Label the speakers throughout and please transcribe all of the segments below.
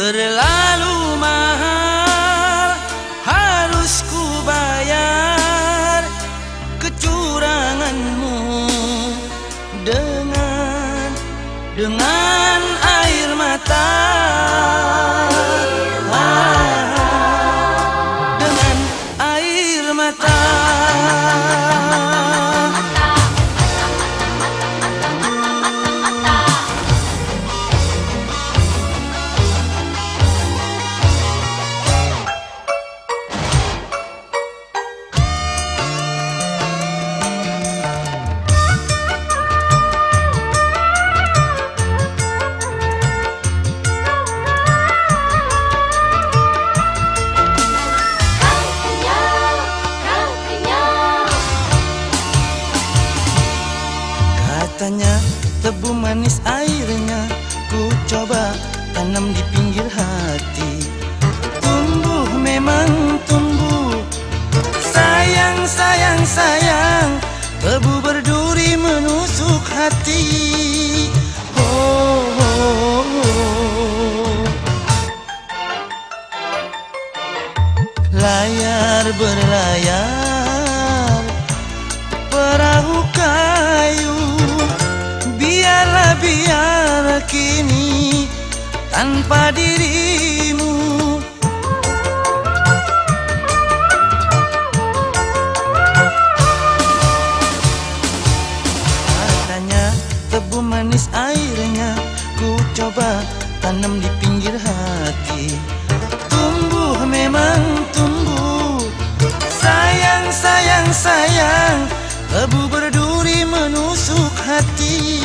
Speaker 1: Terlalu mahal harus ku bayar kecuranganmu dengan air mata, dengan air mata. Katanya tebu manis airnya, ku coba tanam di pinggir hati. Tumbuh memang tumbuh, sayang sayang sayang, tebu berduri menusuk hati. Oh, oh, oh. Layar berlayar perahu kayu, biarlah biar kini tanpa dirimu. Katanya tebu manis airnya, ku coba tanam di pinggir hati. Tumbuh memang tumbuh, sayang sayang sayang, tebu berduri menusuk hati.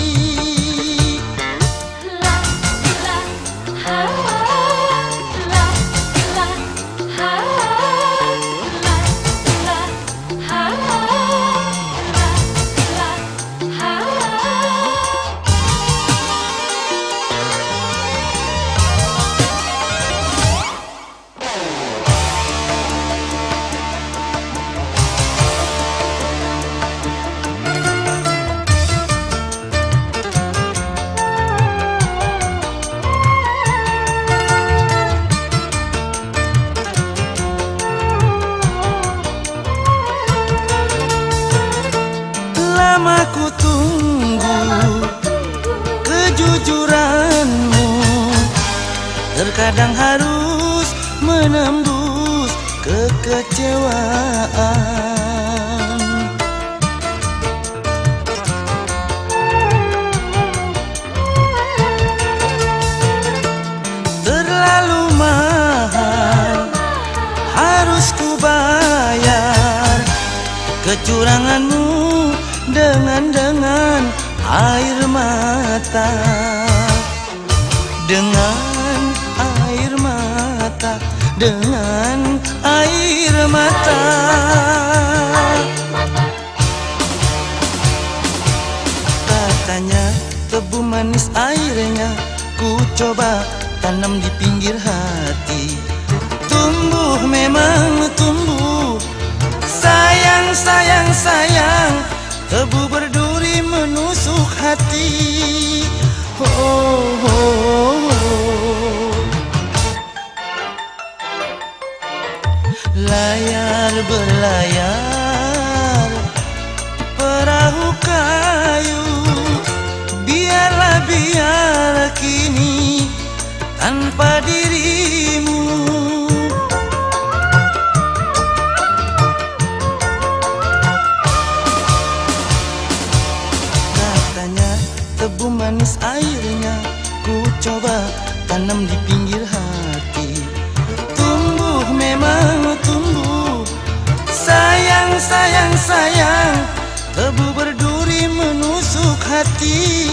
Speaker 1: Lama ku tunggu kejujuranmu, terkadang harus menembus kekecewaan. Terlalu mahal harus ku bayar kecuranganmu dengan air mata, dengan air mata, dengan air mata. Katanya tebu manis airnya, ku coba tanam di pinggir hati. Tumbuh memang tumbuh, sayang sayang sayang, tebu berduri menusuk hati. Oh, oh, oh. Layar berlayar perahu kayu, biarlah biar kini tanpa dirimu. Tebu manis airnya, ku coba tanam di pinggir hati. Tumbuh memang tumbuh, sayang sayang sayang, tebu berduri menusuk hati.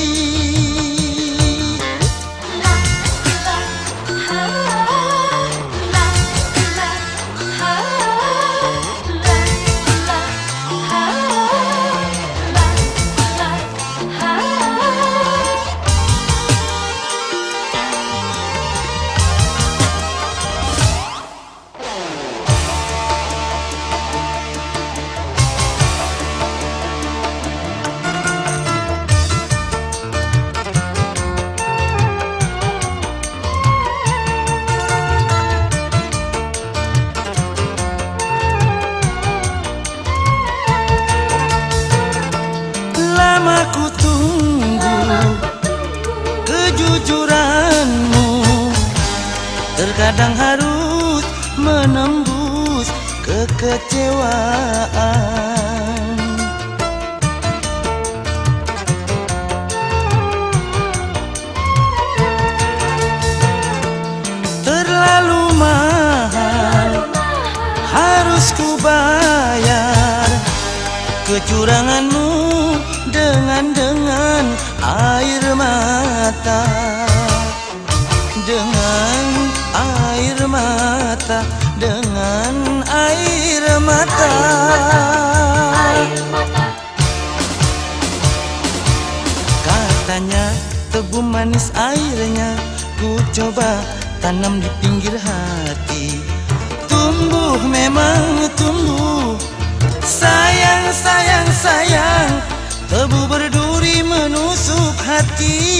Speaker 1: Terkadang harus menembus kekecewaan. Terlalu mahal harus ku bayar kecuranganmu dengan air mata, dengan air mata, dengan air mata. Katanya tebu manis airnya, ku coba tanam di pinggir hati. Tumbuh memang tumbuh, sayang, sayang, sayang, tebu berduri menusuk hati.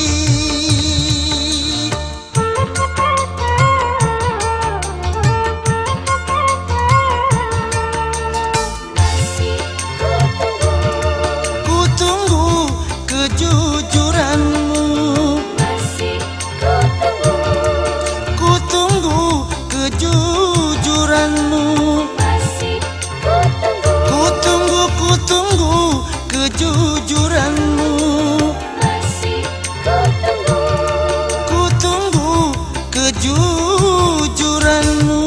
Speaker 1: Ku tunggu kejujuranmu, ku tunggu kejujuranmu, ku tunggu kejujuranmu, ku tunggu kejujuranmu.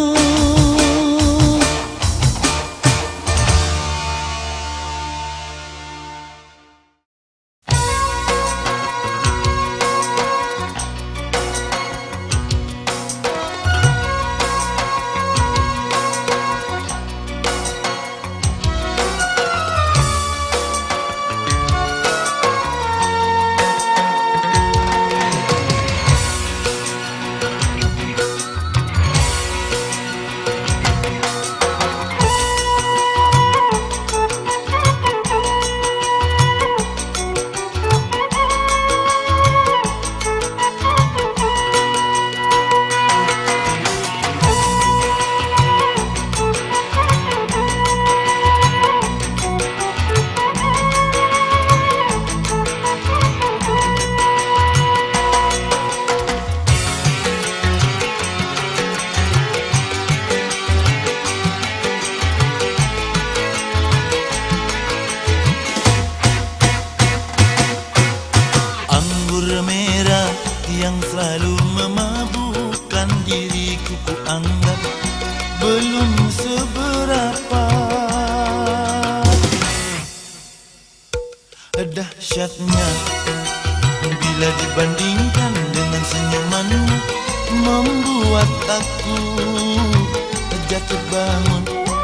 Speaker 1: Yang selalu memabukkan diriku, ku anggap belum seberapa. Dahsyatnya bila dibandingkan dengan senyumanmu, membuat aku jatuh bangun.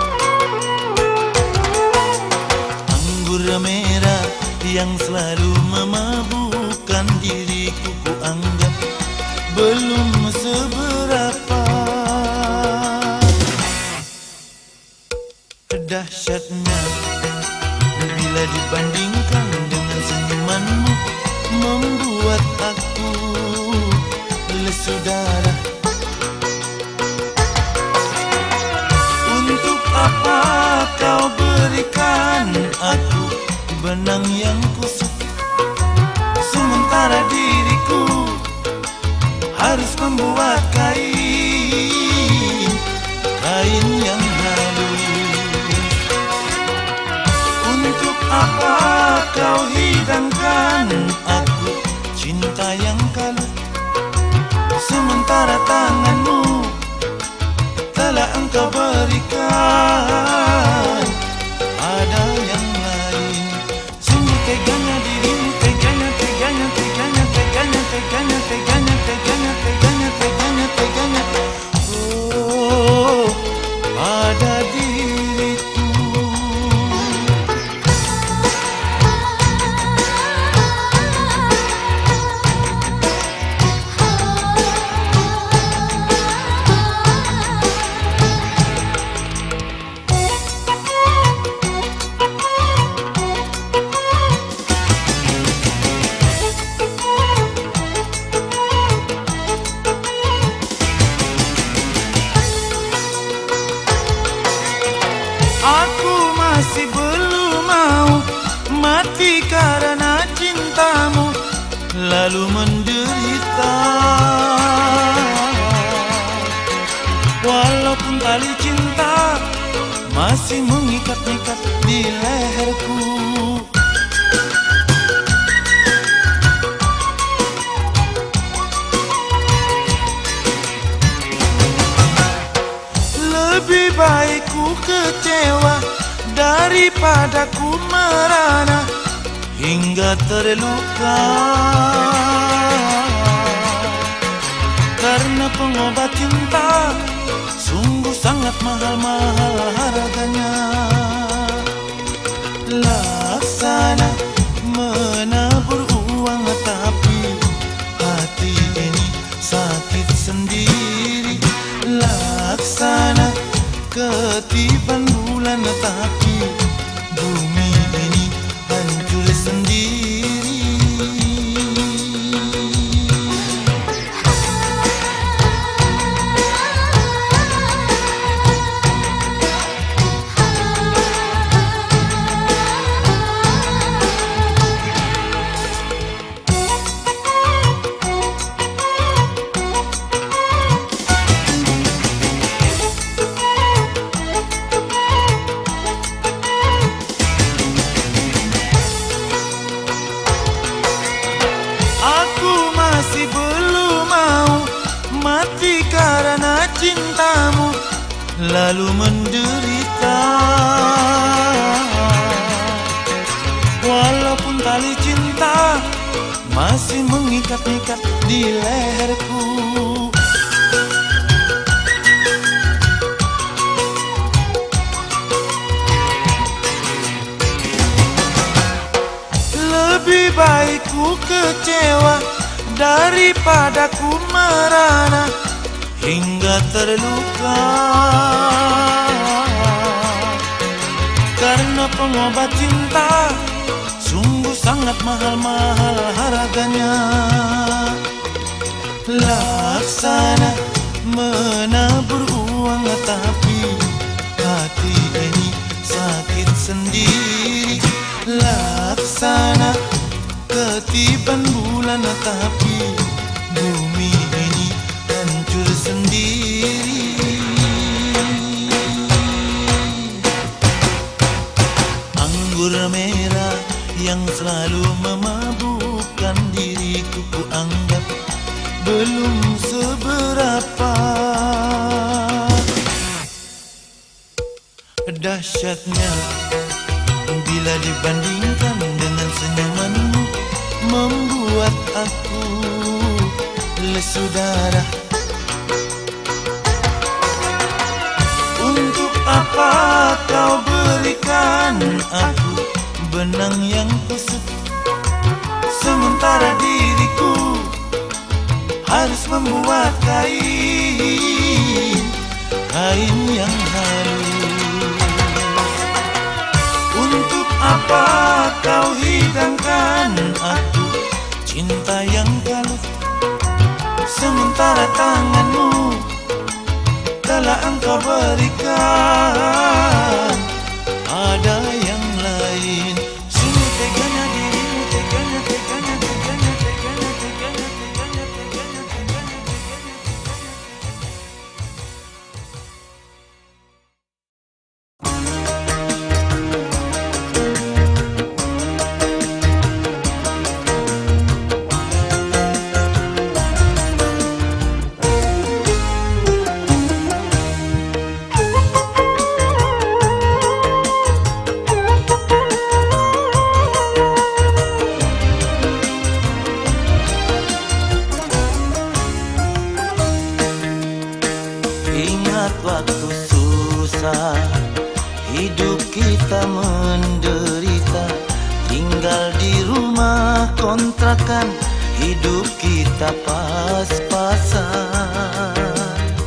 Speaker 1: Anggur merah yang selalu memabukkan diriku, ku anggap belum seberapa. Dahsyatnya bila dibandingkan dengan senyumanmu, membuat aku lesu darah. Untuk apa kau berikan aku benang yang kusut, sementara diriku harus membuat kain yang halus. Untuk apa kau hidangkan aku cinta yang kalut, sementara tanganmu telah engkau berikan ada yang lain. Sungguh teganya dirimu, teganya, teganya, teganya, teganya, teganya, teganya, teganya, teganya, teganya, teganya. Oh, pada diriku. Masih belum mau mati karena cintamu, lalu menderita. masih mengikat-ikat di leherku. Lebih baik ku kecewa daripada ku merana hingga terluka. Karena pengobat cinta sungguh sangat mahal-mahal harganya. Laksana menabur uang tapi hati ini sakit sendiri. Laksana ketiban bulan tapi bumi ini hancur sendiri. Masih belum mau mati karena cintamu, lalu menderita. Walaupun tali cinta masih mengikat-ikat di leherku. Lebih baik ku kecewa daripada ku merana hingga terluka. Karena pengobat cinta sungguh sangat mahal-mahal harganya. Laksana menabur uang tapi hati ini sakit sendiri. Laksana ketiban bulan tapi bumi ini hancur sendiri. Anggur merah yang selalu memabukkan diriku, ku anggap belum seberapa. Dahsyatnya bila dibandingkan dengan senyumanmu, membuat aku lesu darah. Untuk apa kau berikan aku benang yang kusut, sementara diriku harus membuat kain yang halus. Untuk apa kau hidangkan aku cinta yang kalut, sementara tanganmu telah engkau berikan ada yang lain. Sungguh teganya dirimu, teganya, teganya, teganya, teganya, teganya, teganya, teganya, teganya, waktu susah, hidup kita menderita, tinggal di rumah kontrakan, hidup kita pas-pasan.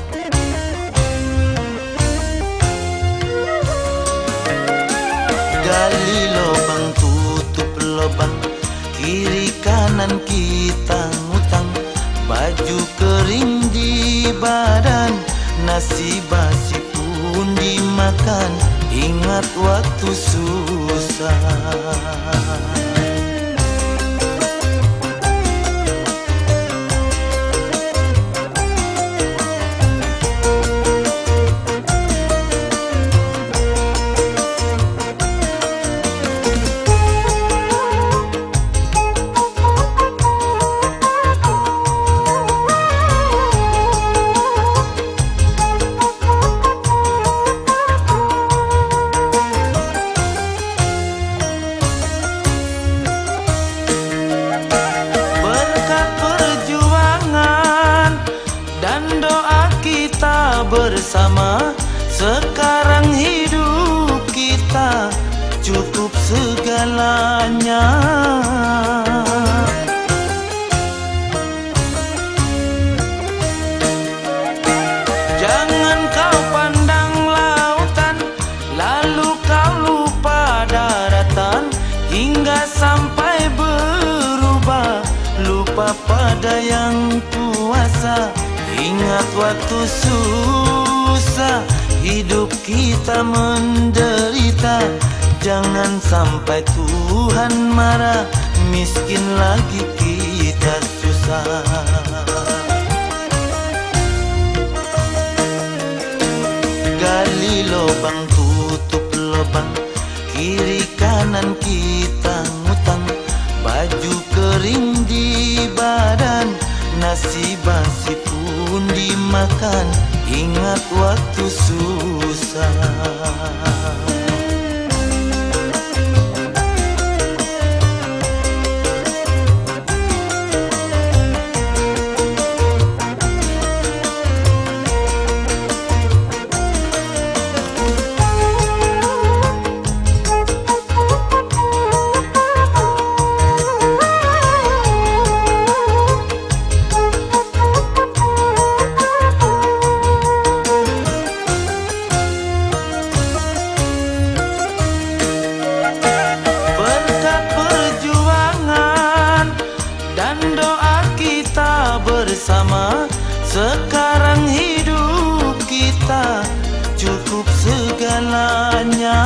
Speaker 1: Gali lubang, tutup lubang, kiri kanan kita ngutang, baju kering di badan, nasi basi pun dimakan, ingat waktu susah. bersama. Sekarang hidup kita cukup segalanya. Jangan kau pandang lautan, lalu kau lupa daratan, hingga sampai berubah, lupa pada yang kuasa. Ingat waktu susah, hidup kita menderita. Jangan sampai Tuhan marah, miskin lagi kita susah. Gali lubang, tutup lubang, kiri kanan kita ngutang. Baju kering di badan, nasi basi pun dimakan. Ingat waktu susah. Sekarang hidup kita cukup segalanya.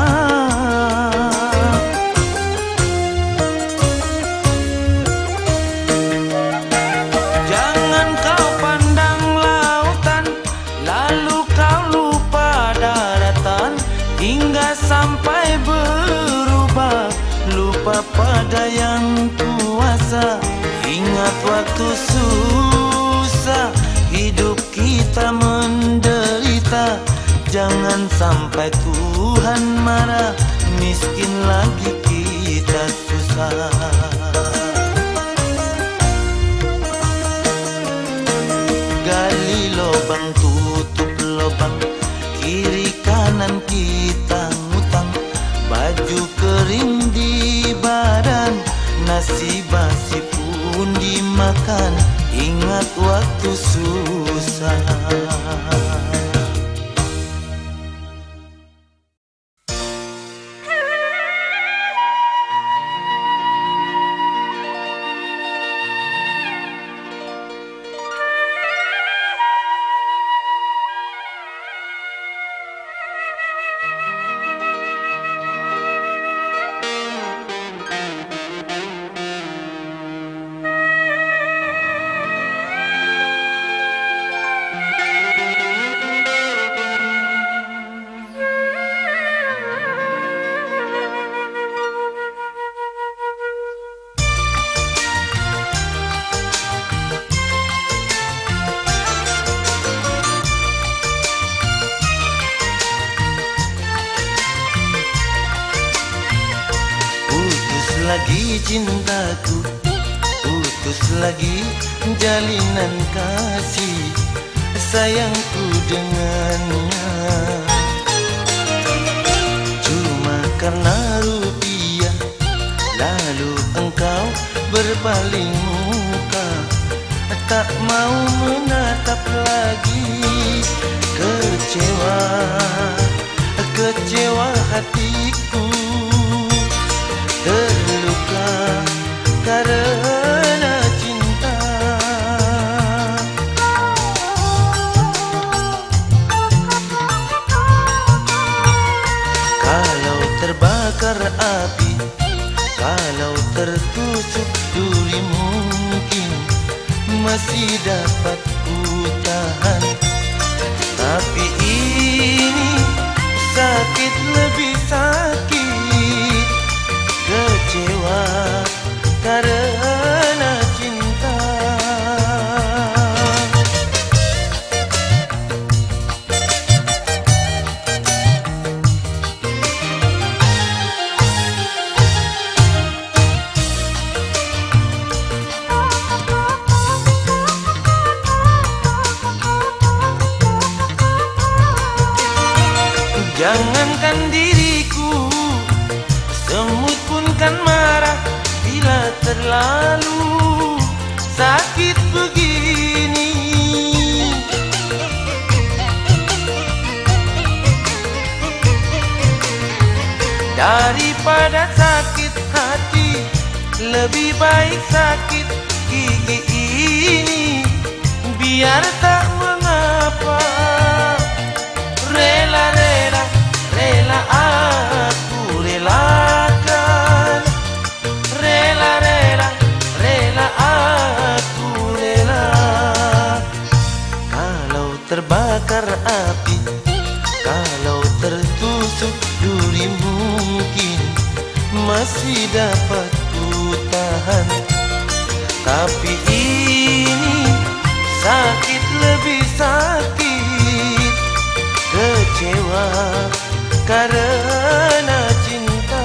Speaker 1: Jangan kau pandang lautan, lalu kau lupa daratan, hingga sampai berubah, lupa pada yang kuasa. Ingat waktu susah, hidup kita menderita. Jangan sampai Tuhan marah, miskin lagi kita susah. Gali lubang, tutup lubang, kiri kanan kita ngutang. Baju kering di badan, nasi basi pun dimakan. Ingat waktu susah. Lagi cintaku, putus lagi jalinan kasih sayangku dengannya. Cuma karena rupiah, lalu engkau berpaling muka, tak mau menatap lagi. Kecewa, kecewa hatiku, terluka karena cinta. Kalau terbakar api, kalau tertusuk duri, mungkin masih dapat ku tahan. Tapi ini sakit, lebih sakit. Kecewa karena cinta. Jangankan diriku, semut pun kan marah bila terlalu sakit begini. Daripada sakit hati, lebih baik sakit gigi ini. Biar tak mengapa, rela-rela, rela aku relakan. Rela-rela, rela aku rela. Kalau terbakar api, kalau tertusuk duri, mungkin masih dapat ku tahan. Tapi ini sakit lebih sakit, kecewa karena cinta.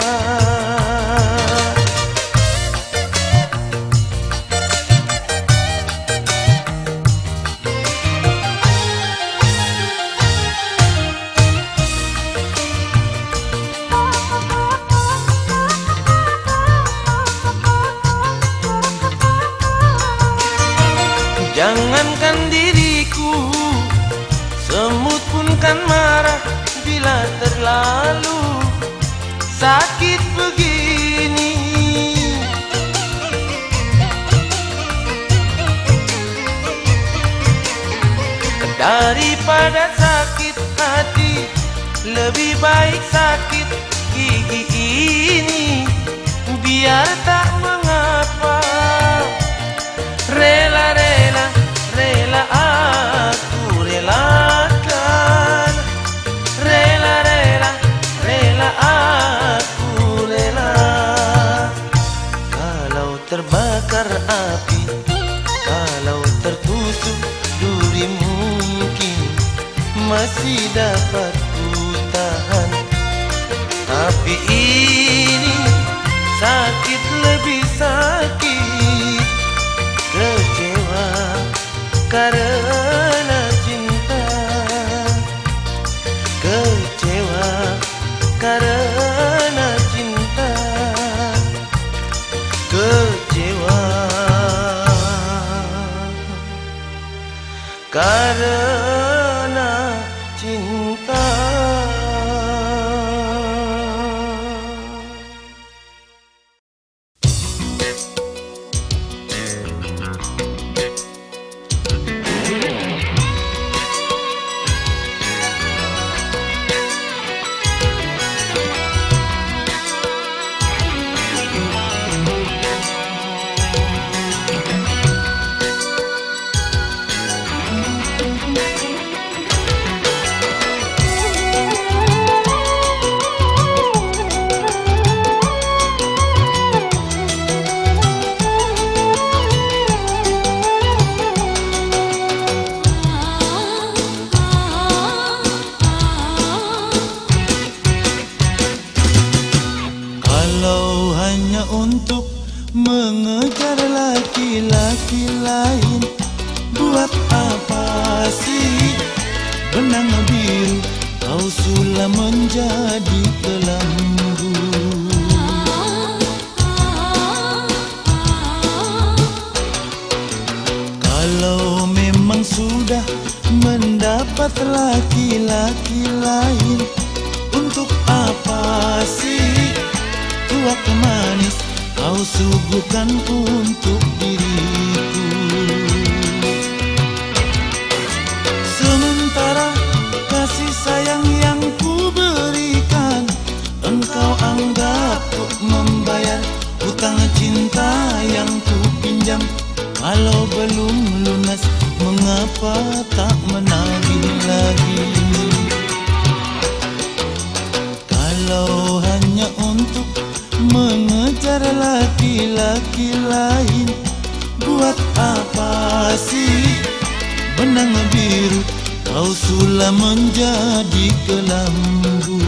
Speaker 1: Jangankan diriku, semut pun kan marah bila terlalu sakit begini. Daripada sakit hati, lebih baik sakit gigi ini. Biar tak mengapa, rela-rela, rela aku relakan. Rela-rela, rela aku rela. Kalau terbakar api, kalau tertusuk duri, mungkin masih dapat ku tahan. Tapi ini sakit lebih sakit, kecewa karena cinta. Kecewa karena cinta. Kecewa karena cinta. Untuk mengejar laki-laki lain, buat apa sih benang biru kau sulam menjadi kelambu? Kalau memang sudah mendapat laki-laki lain, untuk apa sih tuak manis kau suguhkan untuk diriku? Sementara kasih sayang yang ku berikan, engkau anggap untuk membayar hutang cinta yang ku pinjam. Kalau belum lunas, mengapa tak menagih lagi? Kalau hanya untuk mengejar laki-laki lain, buat apa sih benang biru kau sulam menjadi kelambu?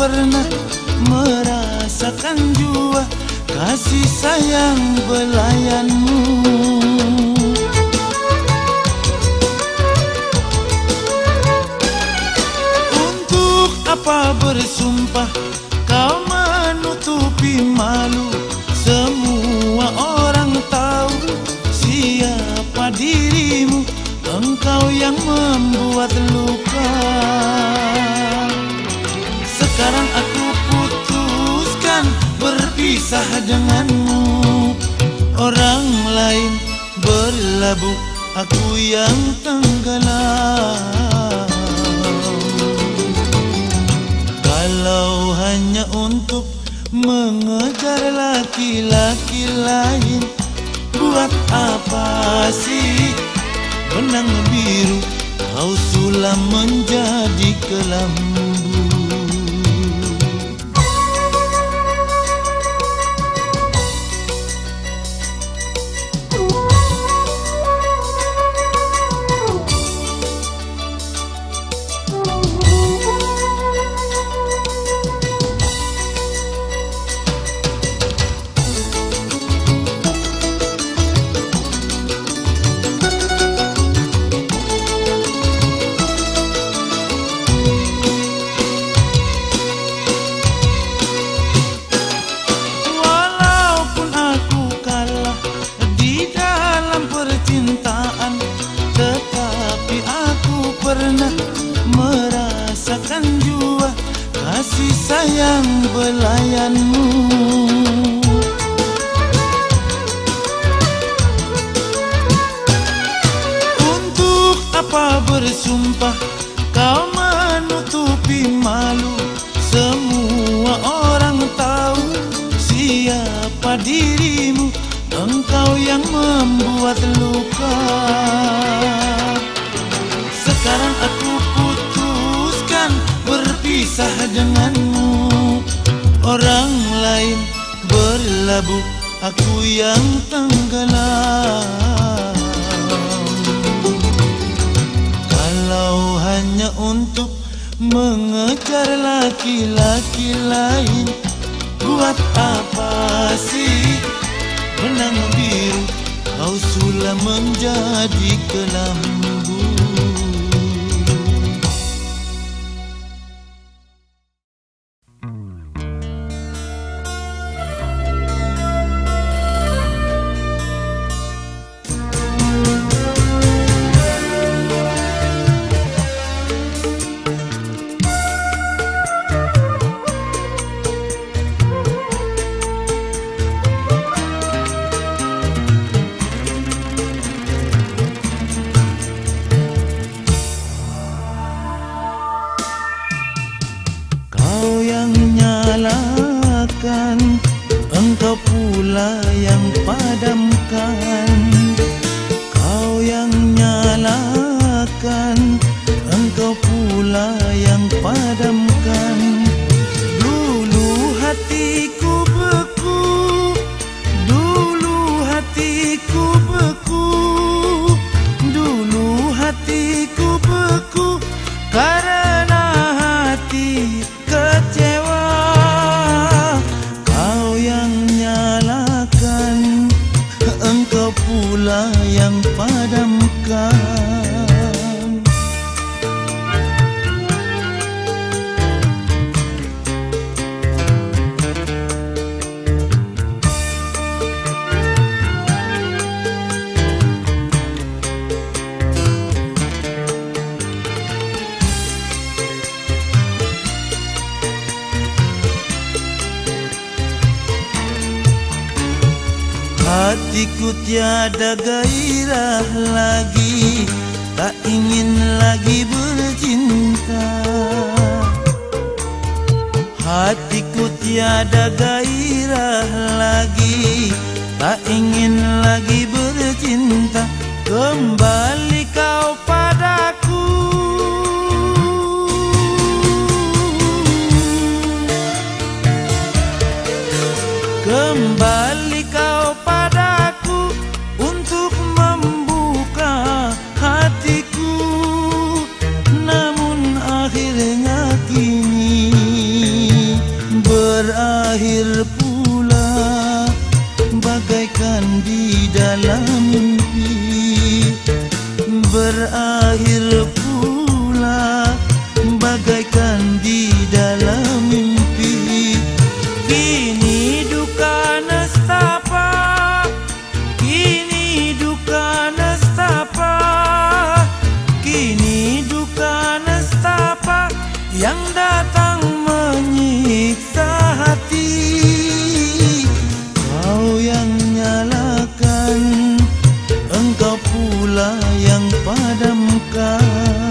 Speaker 1: pernah merasakan jua kasih sayang belayanmu. Untuk apa bersumpah kau menutupi malu? Semua orang tahu siapa dirimu. Engkau yang membuat luka. Sekarang aku putuskan berpisah denganmu. Orang lain berlabuh, aku yang tenggelam. Kalau hanya untuk mengejar laki-laki lain, buat apa sih benang biru kau sulam menjadi kelambu? Merasakan jua kasih sayang belayanmu. Untuk apa bersumpah kau menutupi malu? Semua orang tahu siapa dirimu. Engkau yang membuat luka. Sekarang aku putuskan berpisah denganmu. Orang lain berlabuh, aku yang tenggelam. Kalau hanya untuk mengejar laki-laki lain, buat apa sih benang biru kau sulam menjadi kelambu? Engkau pula yang padamkan. Kau yang nyalakan, engkau pula yang padamkan. Dulu hatiku beku, dulu hatiku beku, dulu hatiku beku karena hati kecewa. Engkau pula yang padamkan. Hatiku tiada gairah lagi, tak ingin lagi bercinta. Hatiku tiada gairah lagi, tak ingin lagi bercinta. Kembali kau padaku, kembali kau padaku untuk membuka hatiku. Namun akhirnya kini berakhir pula bagaikan di dalam mimpi, berakhir pula bagaikan di dalam mimpi. Kini duka nestapa, kini duka nestapa, kini duka nestapa yang datang menyiksa hati. Kau yang nyalakan, engkau pula yang padamkan.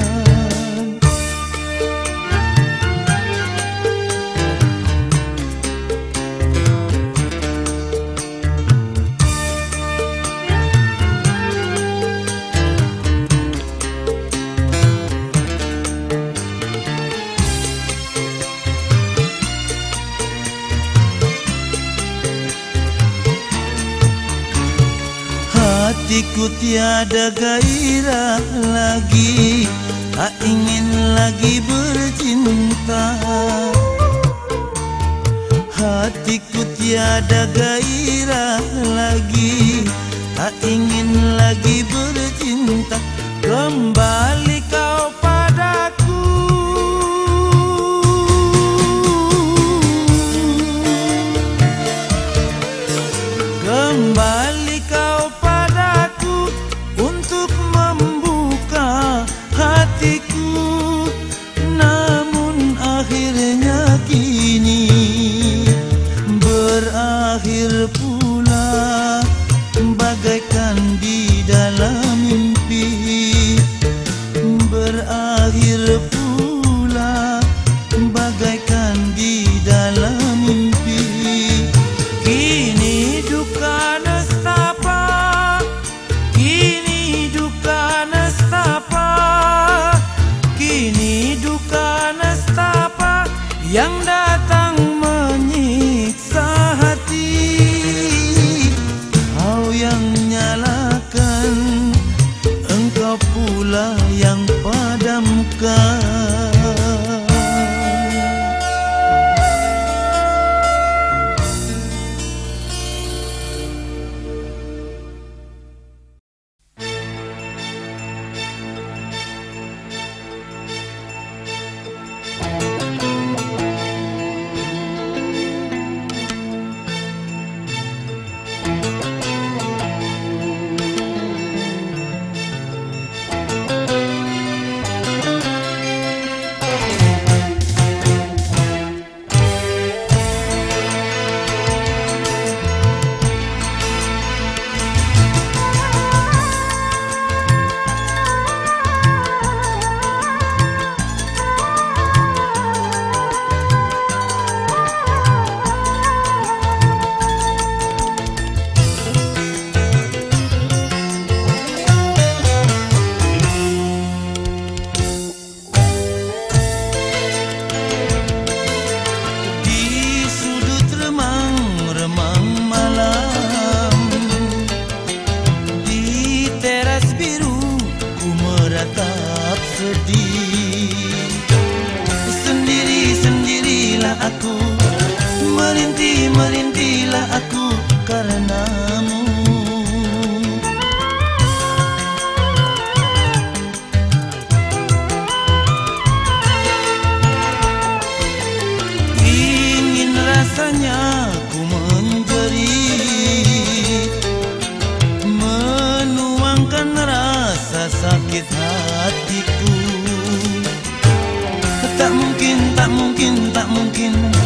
Speaker 1: Hatiku tiada gairah lagi, tak ingin lagi bercinta. Hatiku tiada gairah lagi, tak ingin lagi bercinta. Kembali kau padaku, kembali kau padaku untuk membuka hatiku. Namun akhirnya kini berakhir pula bagaikan di dalam mimpi, berakhir pula bagaikan di dalam mimpi. Kini duka nestapa, kini duka nestapa, kini duka nestapa yang datang menyiksa hati. Kau yang nyalakan, engkau pula yang padamkan. Sendiri-sendirilah aku, merintih-merintilah aku karenamu. Ingin rasanya ku menjerit, menuangkan rasa sakit hatiku. Tak mungkin, tak mungkin, tak mungkin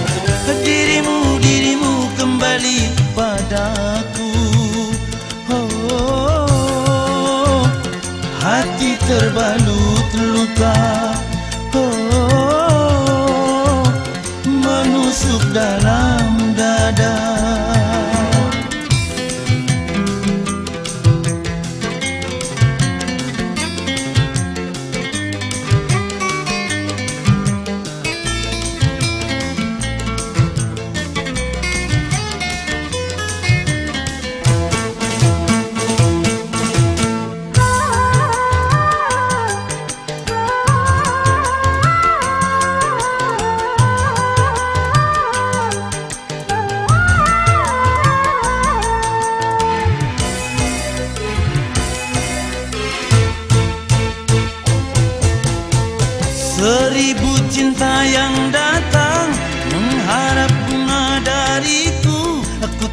Speaker 1: dirimu kembali padaku. Oh, hati terbalut luka, oh, menusuk dalam dada.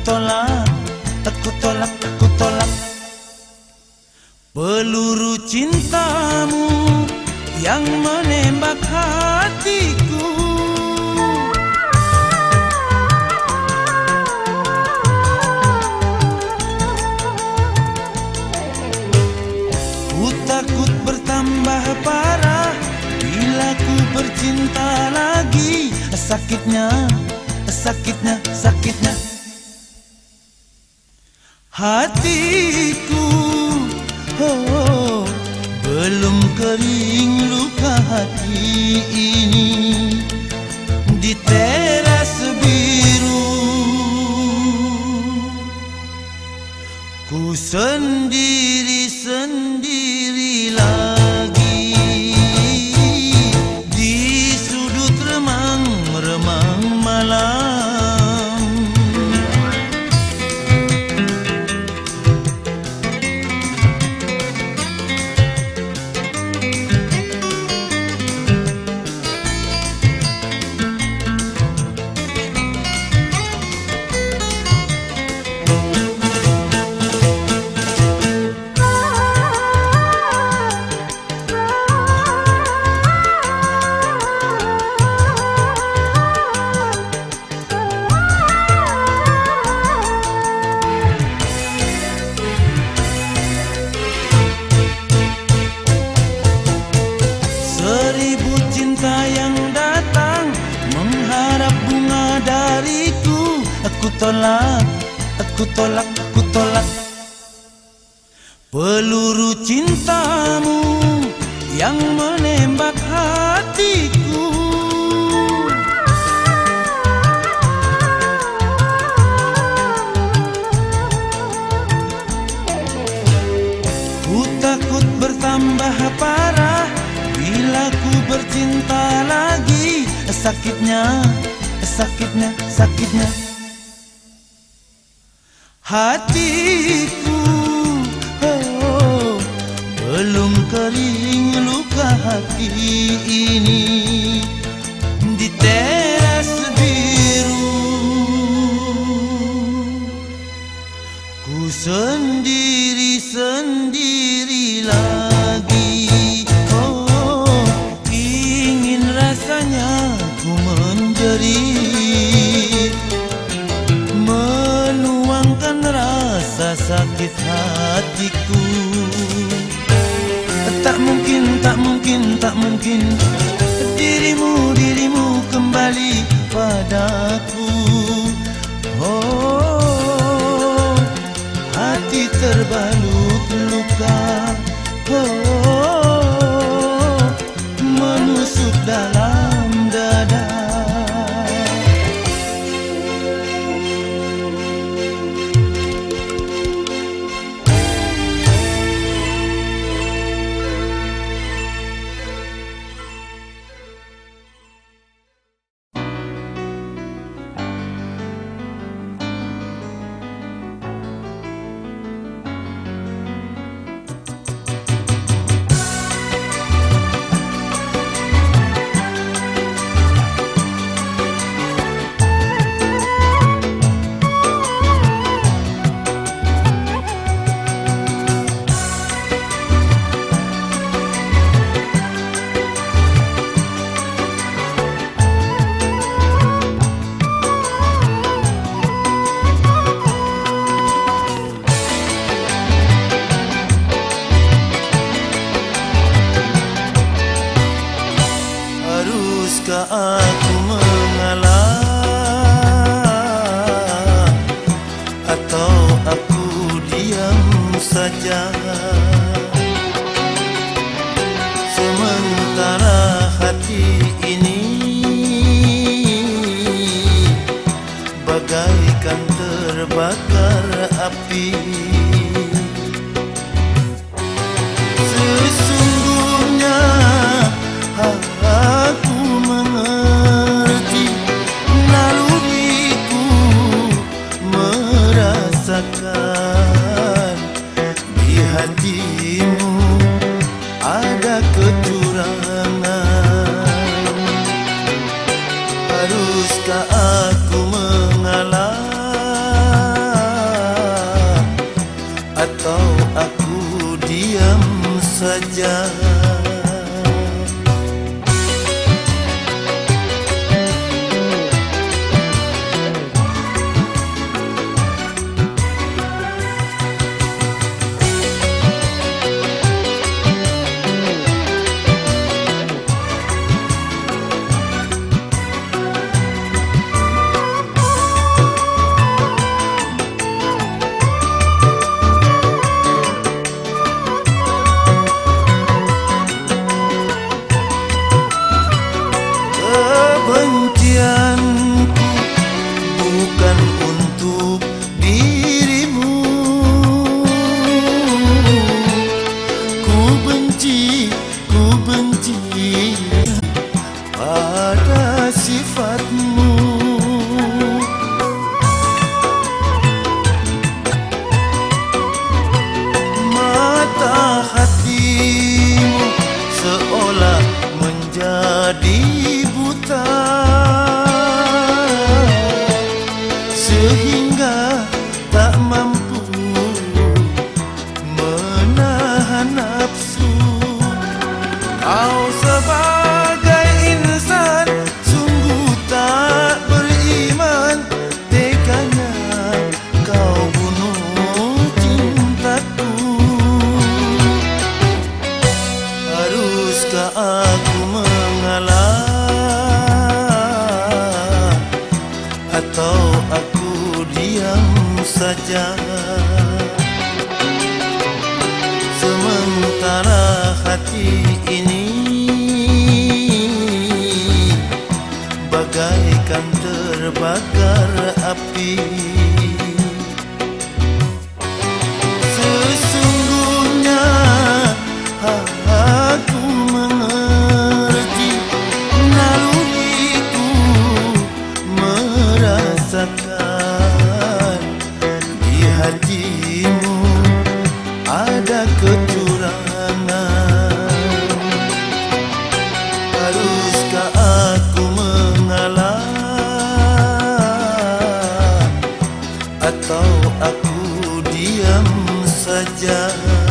Speaker 1: tolak, aku tolak, aku tolak. Peluru cintamu yang menembak hatiku. Ku takut bertambah parah bila ku bercinta lagi. Sakitnya, sakitnya, sakitnya. Hatiku, oh, belum kering luka hati ini di teras biru. Ku sendiri-sendiri lagi di sudut remang-remang malam. Seribu cinta yang datang mengharap bunga dariku. Aku tolak, aku tolak, aku tolak. Peluru cintamu yang menembak hatiku. Ku takut bertambah parah bila ku bercinta lagi. Sakitnya, sakitnya, sakitnya. Hatiku, oh, belum kering luka hati ini di teras biru. Ku sendiri-sendiri lagi. Rasanya ku menjerit, menuangkan rasa sakit hatiku. Tak mungkin, tak mungkin, tak mungkin dirimu kembali padaku. Oh, hati terbalut luka, oh, menusuk dalam dada. Haruskah aku mengalah atau aku diam saja? Sementara hati ini bagaikan terbakar api. Sesungguhnya aku mengerti, naluriku merasakan di hatimu ada kecurangan. Haruskah aku mengalah Kebencianku bukan untuk dirimu. Ku benci pada sifatmu. Mata hatimu seolah menjadi buta, sehingga tak mampu menahan nafsu. Kau sebagai insan sungguh tak beriman, teganya kau bunuh cintaku. Haruskah aku mengalah, atau aku diam saja? Sementara hati ini bagaikan terbakar api. Sesungguhnya aku mengerti, naluriku merasakan di hatimu ada kecurangan. Haruskah aku mengalah, atau aku diam saja?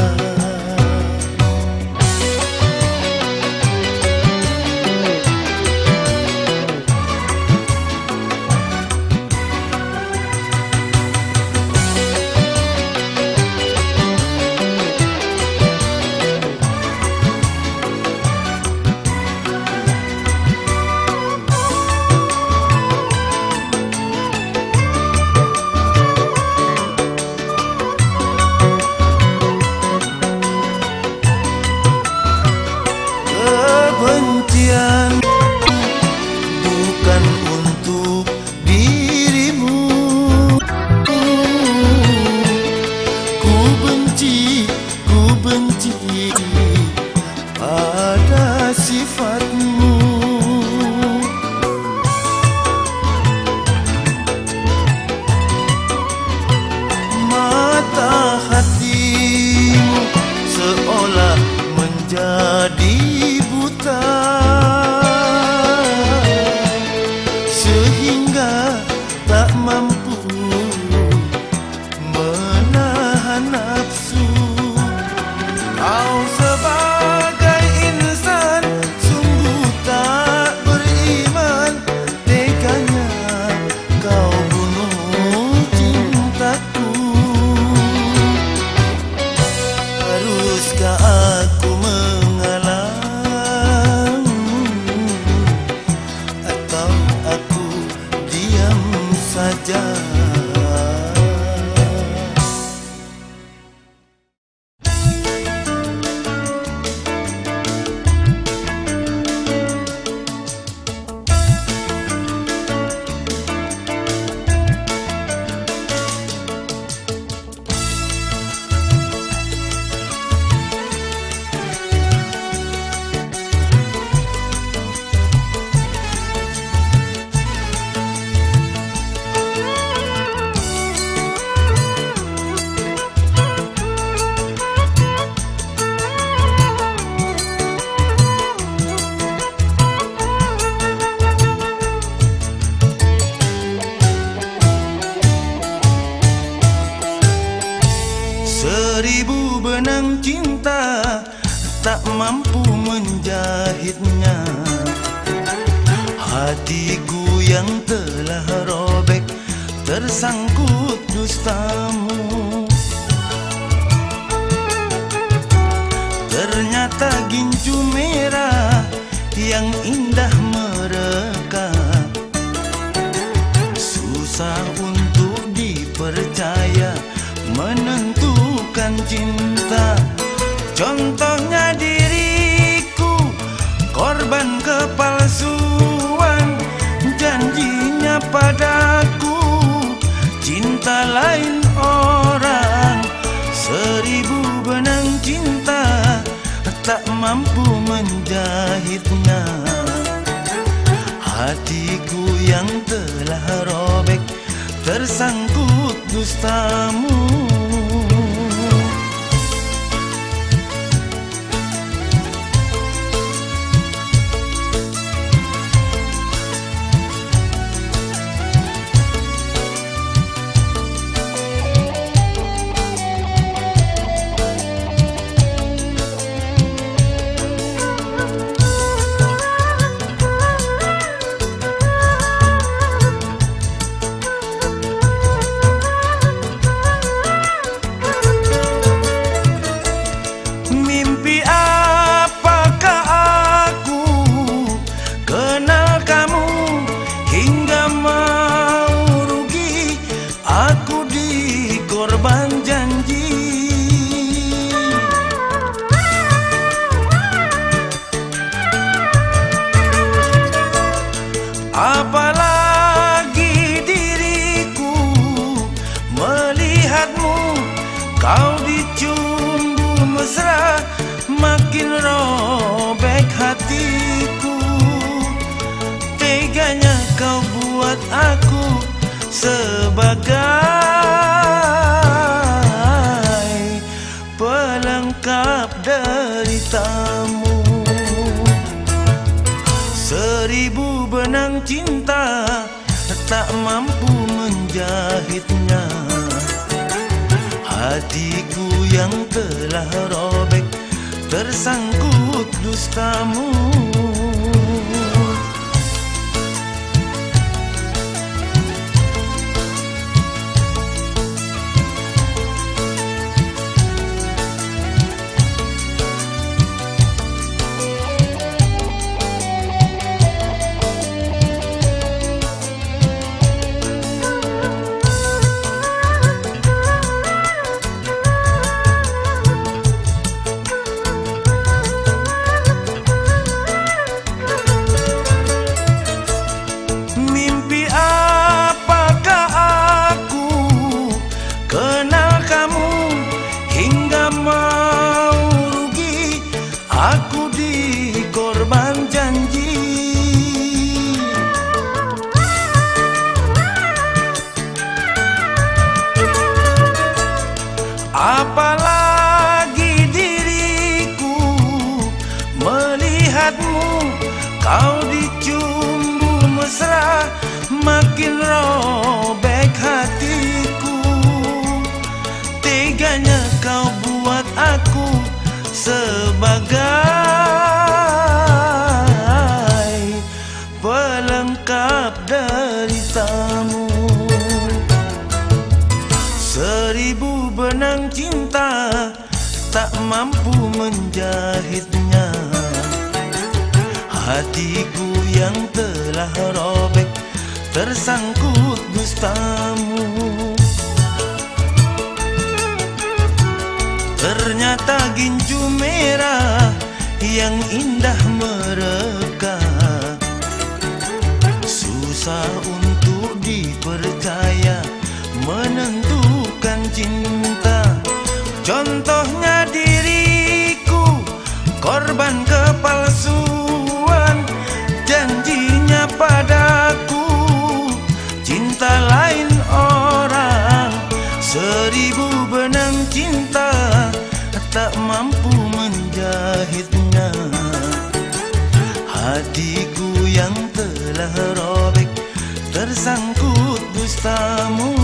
Speaker 1: Kebencian bukan untuk dirimu. Ku benci pada sifatmu. Mata hatimu seolah menjadi buta, sehingga tak mampu menahan nafsu. Kau sebagai insan sungguh tak beriman, teganya kau bunuh cintaku. Haruskah aku mengalah, atau aku diam saja? Seribu benang cinta tak mampu menjahitnya. Hatiku yang telah robek tersangkut dustamu. Ternyata gincu merah yang indah mereka, susah untuk dipercaya menentukan cinta. Contohnya diriku, korban kepalsuan hatiku yang telah robek, tersangkut dustamu.
Speaker 2: Apalagi diriku melihatmu, kau dicumbu mesra, makin robek hatiku. Teganya kau buat aku sebagai pelengkap deritamu. Seribu benang cinta tak mampu menjahitnya. Hatiku yang telah robek, tersangkut dustamu. Aku dikorban janji. Apalagi diriku melihatmu, kau dicumbu mesra, makin robek hatiku. Teganya kau buat aku sebagai pelengkap deritamu. Seribu benang cinta tak mampu menjahitnya. Hatiku yang telah robek, tersangkut dustamu. Ternyata ginju merah yang indah mereka, susah untuk dipercaya menentukan cinta. Contohnya diriku, korban kepalsuan janjinya padaku, cinta lain orang. Seribu benang cinta tak mampu menjahitnya. Hatiku yang telah robek, tersangkut dustamu.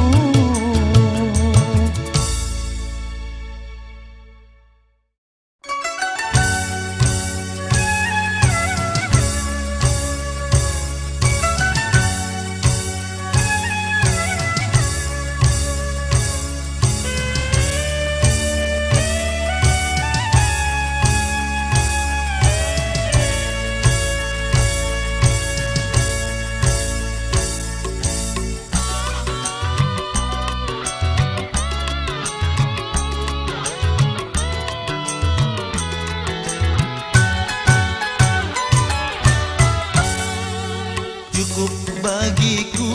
Speaker 2: Cukup bagiku,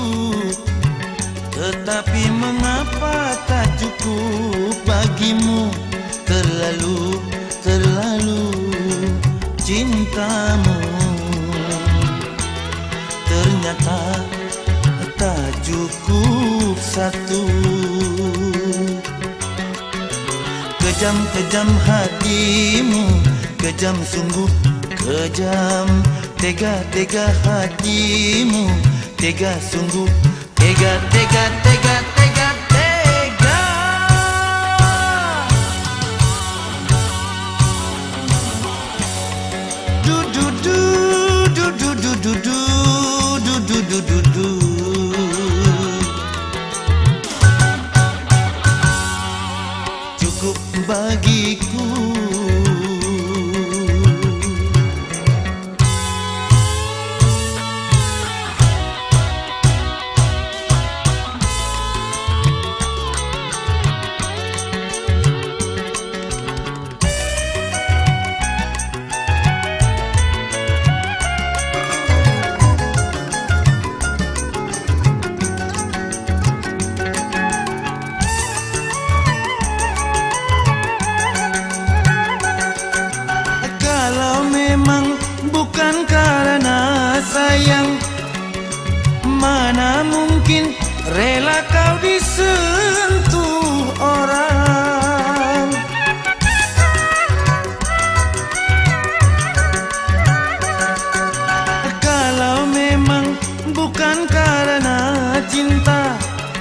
Speaker 2: tetapi mengapa tak cukup bagimu? Terlalu, terlalu cintamu. ternyata tak cukup satu. Kejam-kejam hatimu, kejam sungguh kejam. Tega-tega hatimu, tega sungguh, tega-tega, tega-tega, tega. Du-du-du, du-du-du-du-du, du-du-du-du-du. Cukup bagiku. Bukan karena sayang, mana mungkin rela kau disentuh orang. Kalau memang bukan karena cinta,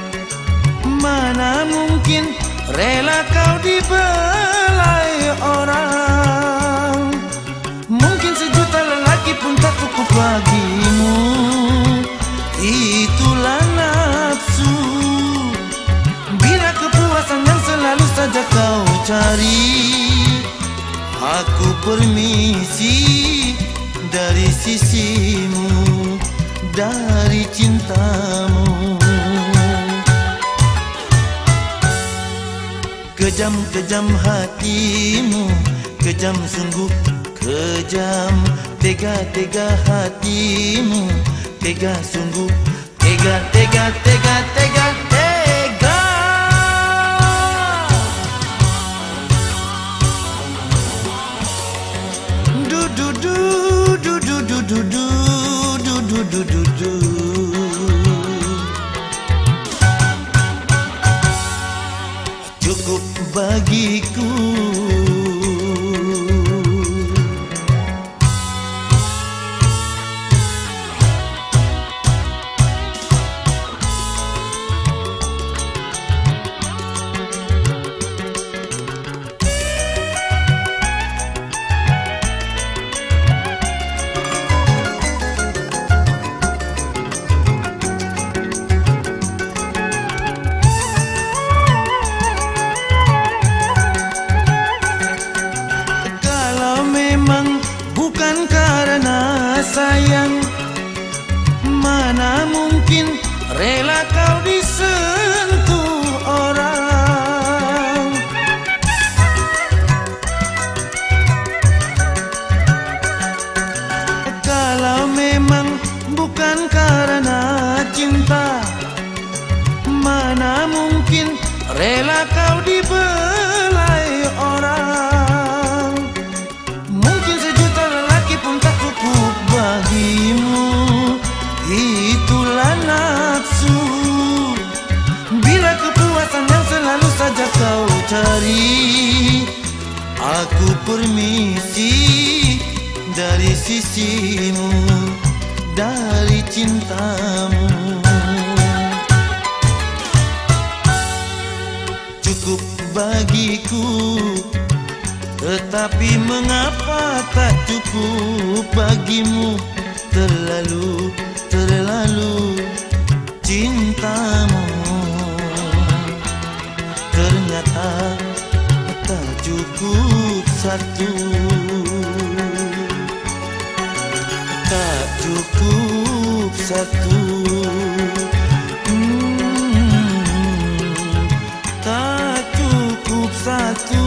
Speaker 2: mana mungkin rela kau dibelai orang. Mungkin sejuta lelaki pun tak cukup bagimu. Itulah nafsu. Bila kepuasan yang selalu saja kau cari, aku permisi dari sisimu, dari cintamu. Kejam-kejam hatimu, kejam sungguh kejam. Tega-tega hatimu, tega sungguh, tega-tega, tega-tega, tega. Du-du-du, du-du-du-du-du, du-du-du-du-du. Cukup bagiku. Bukan karena sayang, mana mungkin rela kau disentuh orang. Kalau memang bukan karena cinta, mana mungkin rela kau dibelai orang. Mungkin sejuta lelaki pun tak cukup bagimu. Itulah nafsu. Bila kepuasan yang selalu saja kau cari, aku permisi dari sisimu, dari cintamu. Cukup bagiku, tetapi mengapa tak cukup bagimu? Terlalu, terlalu cintamu. Ternyata tak cukup satu, tak cukup satu. Tak cukup satu.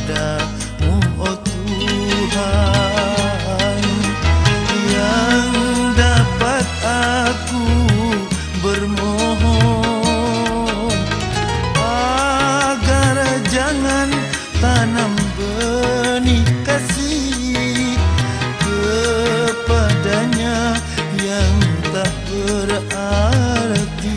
Speaker 2: padamu, oh Tuhan, yang dapat aku bermohon agar jangan tanam benih kasih kepadanya yang tak berarti.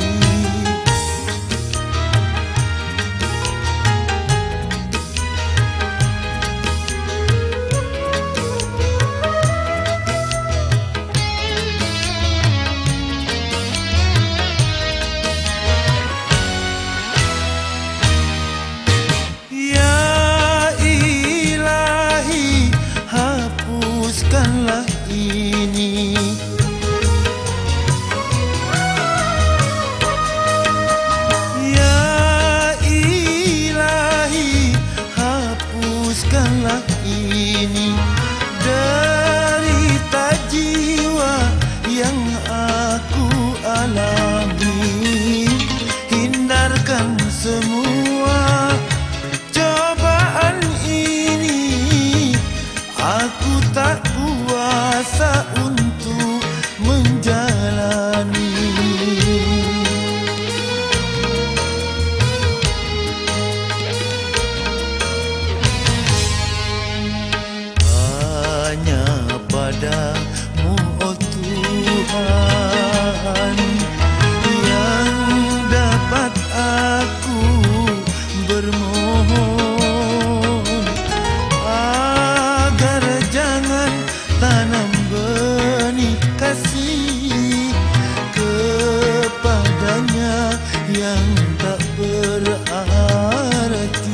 Speaker 2: Hapuskanlah ini, ya Ilahi, hapuskanlah ini, derita jiwa yang aku alami. Hindarkan semua cobaan ini, aku tak kuasa untuk menjalani. Hanya padamu, oh Tuhan, yang dapat aku bermohon agar jangan tanam benih kasih kepadanya yang tak berarti.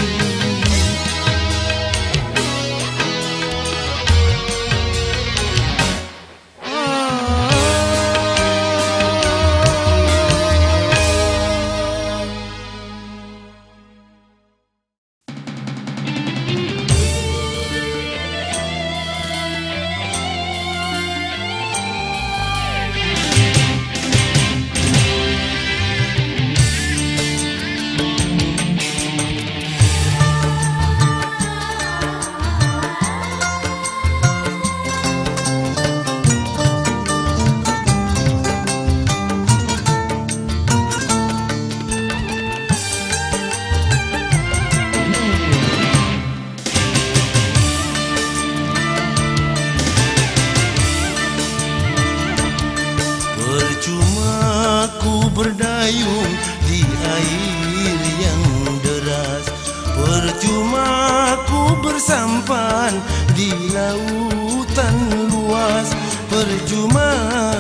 Speaker 2: Percuma ku berdayung di air yang deras, percuma ku bersampan di lautan luas, percuma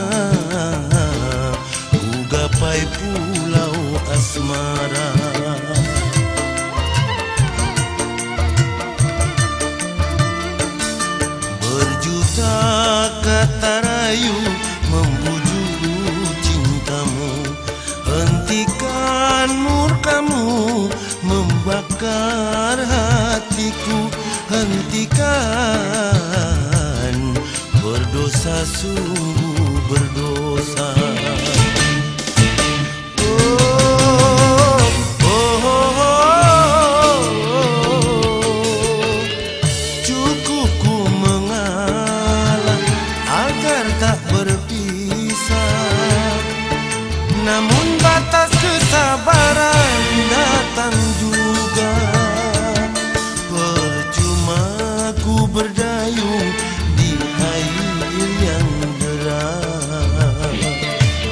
Speaker 2: ku gapai pulau asmara. Berjuta kata rayu membujuk cintamu, hentikan murkamu membakar hatiku, hentikan berdosa sungguh berdosa. Cukup ku mengalah agar tak berpisah, namun batas kesabaran datang juga. Percuma ku berdayung di air yang deras.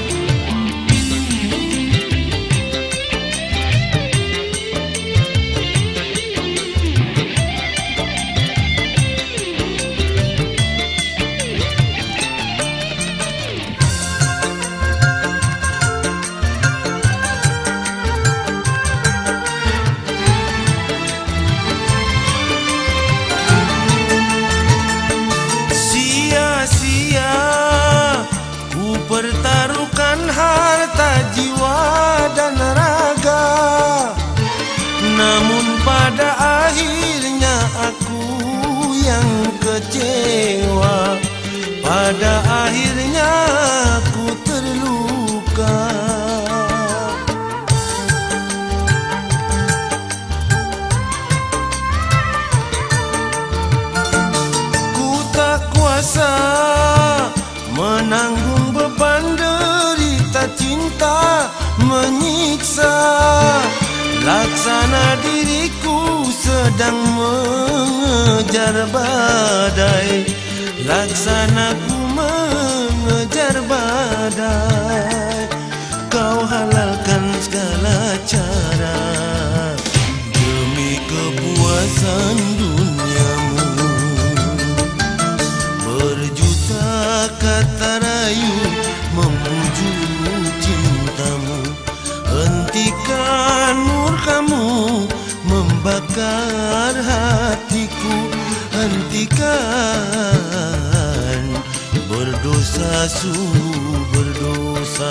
Speaker 2: Laksana diriku sedang mengejar badai, laksanaku mengejar badai. Kau halalkan segala cara demi kepuasan duniamu. Berjuta kata rayu memuju cintamu. Hentikan nur kamu membakar hatiku. Hentikan, berdosa sungguh berdosa.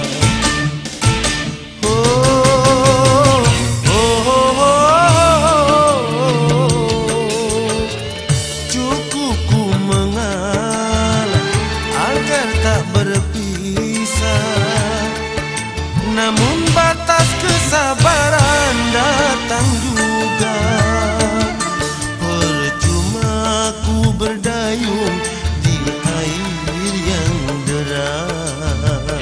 Speaker 2: Cukup ku mengalah agar tak berpisah, namun batas kesabaran datang juga. Percuma ku berdayung di air yang deras.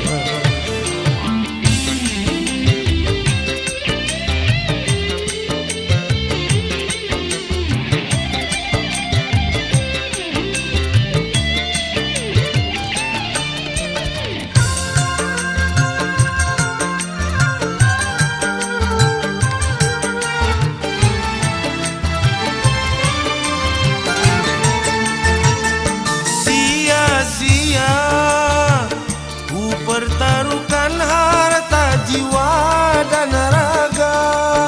Speaker 2: Pertaruhkan harta jiwa dan raga,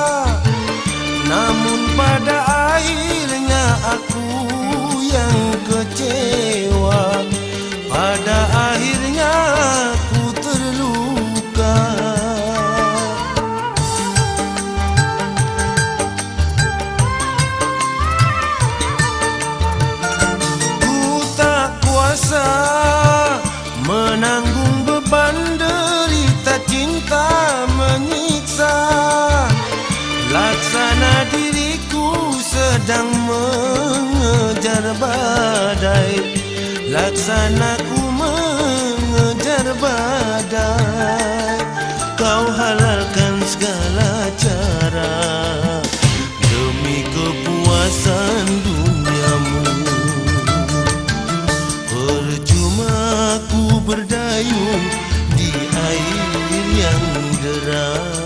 Speaker 2: namun pada akhirnya aku yang kecewa. Pada akhirnya aku terluka. Ku tak kuasa menanggung beban derita cinta menyiksa. Laksana diriku sedang mengejar badai, laksanaku mengejar badai. Kau halalkan segala cara demi kepuasan duniamu. Percuma ku berdayung di air yang deras.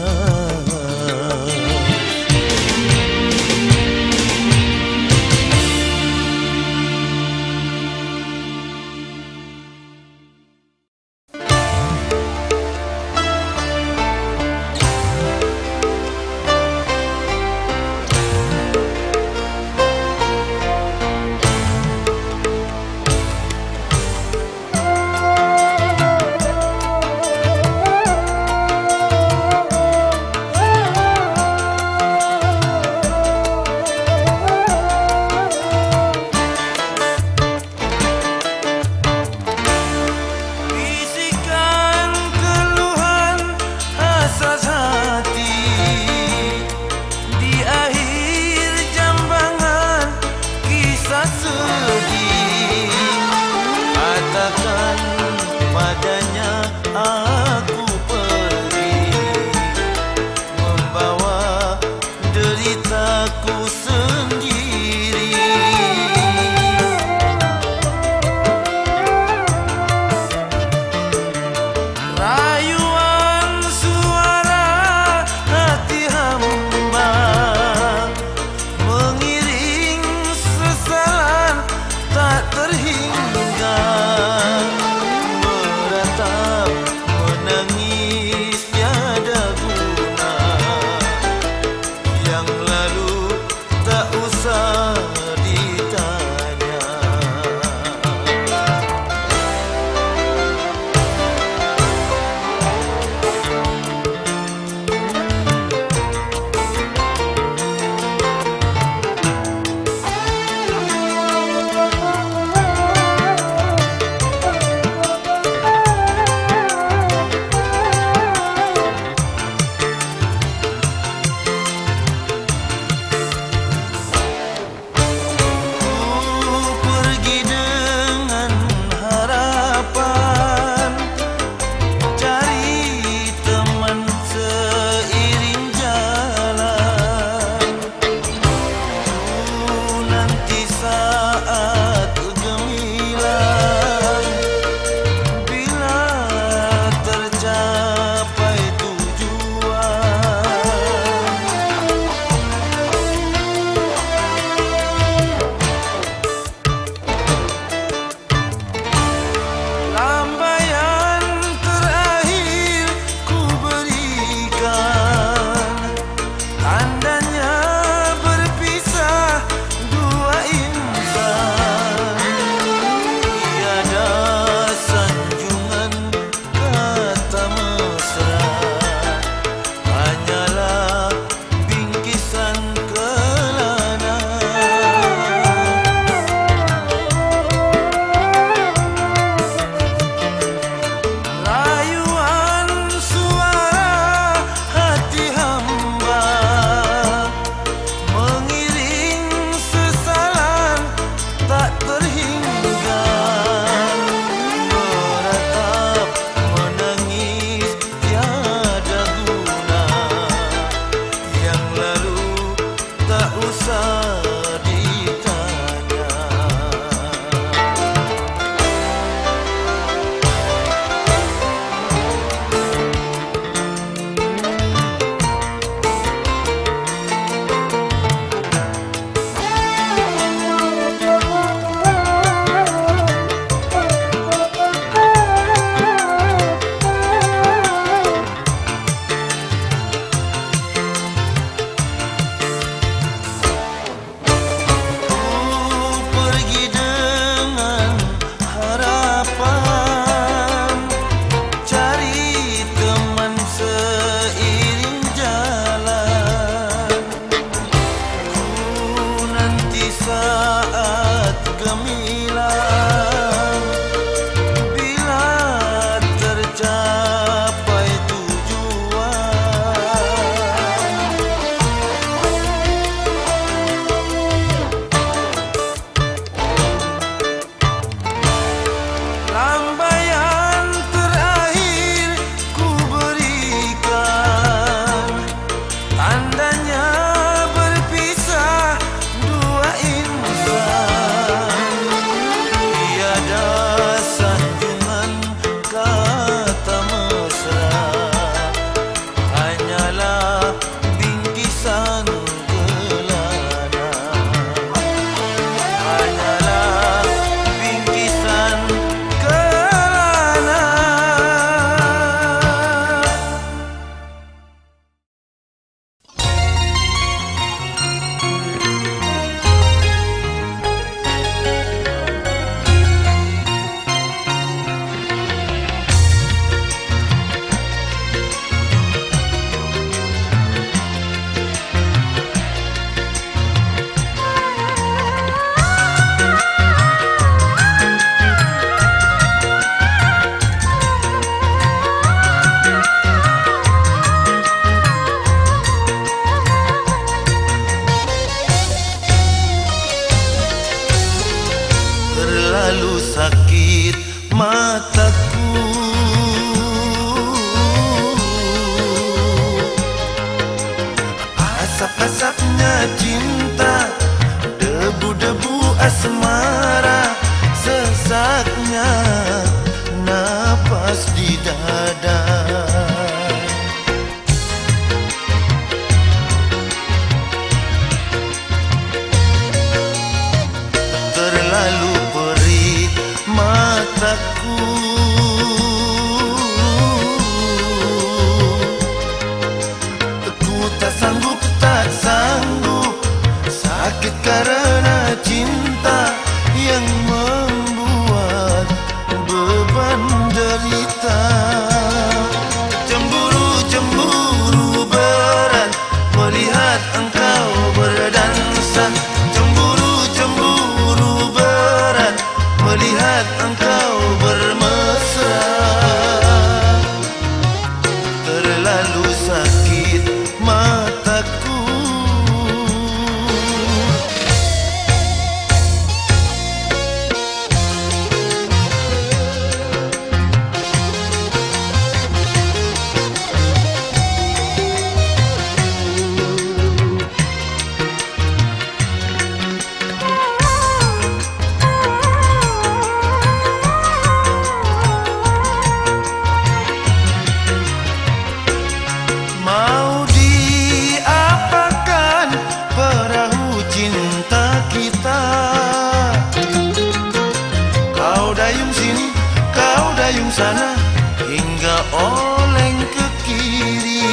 Speaker 2: sana hingga oleng ke kiri.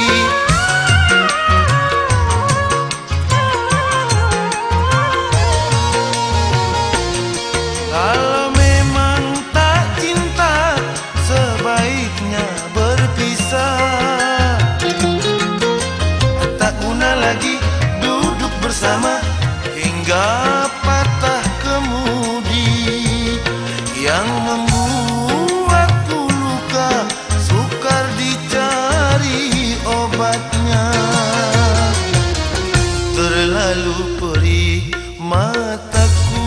Speaker 2: Kalau memang tak cinta, sebaiknya berpisah. Tak guna lagi duduk bersama hingga patah kemudi yang membuatku luka, sukar dicari obatnya. Terlalu perih mataku,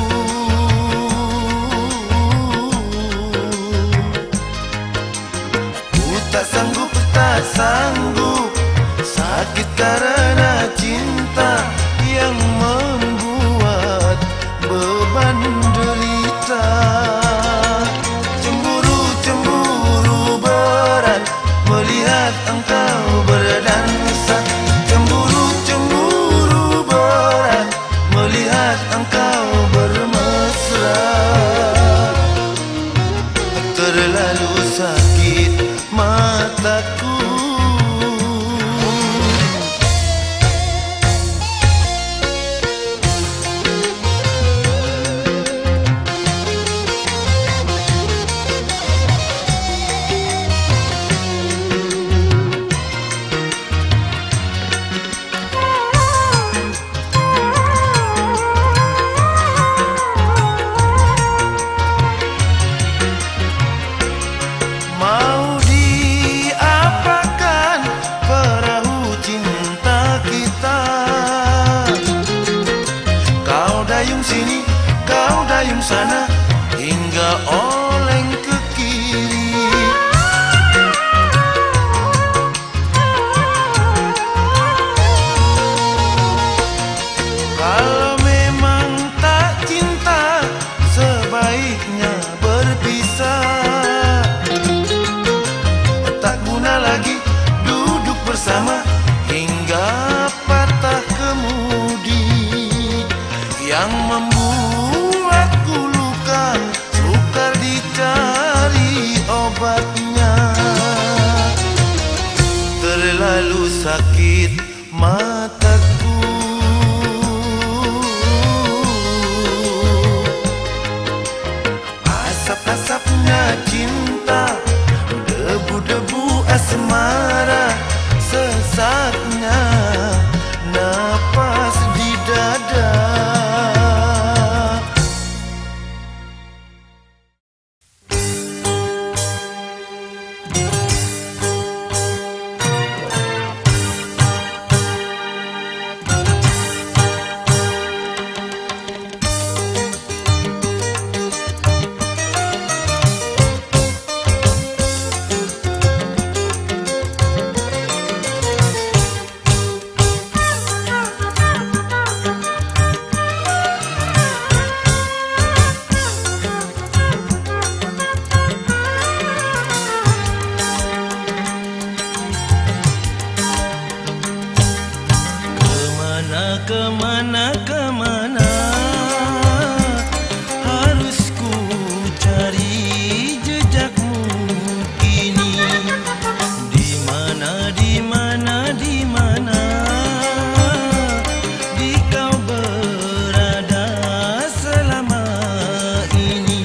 Speaker 2: ku tak sanggup, tak sanggup, sakit karena cinta yang membuat beban derita. Cemburu, cemburu berat melihat engkau berdansa. Cemburu, cemburu berat melihat engkau bermesra. Terlalu sakit mataku. Mau diapakan perahu cinta kita? Kau dayung sini, kau dayung sana, hingga oleng ke kiri. Kalau memang tak cinta, sebaiknya berpisah. Tak guna lagi duduk bersama hingga patah kemudi yang membuatku luka, sukar dicari obatnya. Terlalu sakit mataku. Asap-asapnya cinta, debu-debu asmara, sesaknya napas di dada. Kemana, kemana harus ku cari jejakmu kini? Di mana, di mana, di mana di kau berada selama ini?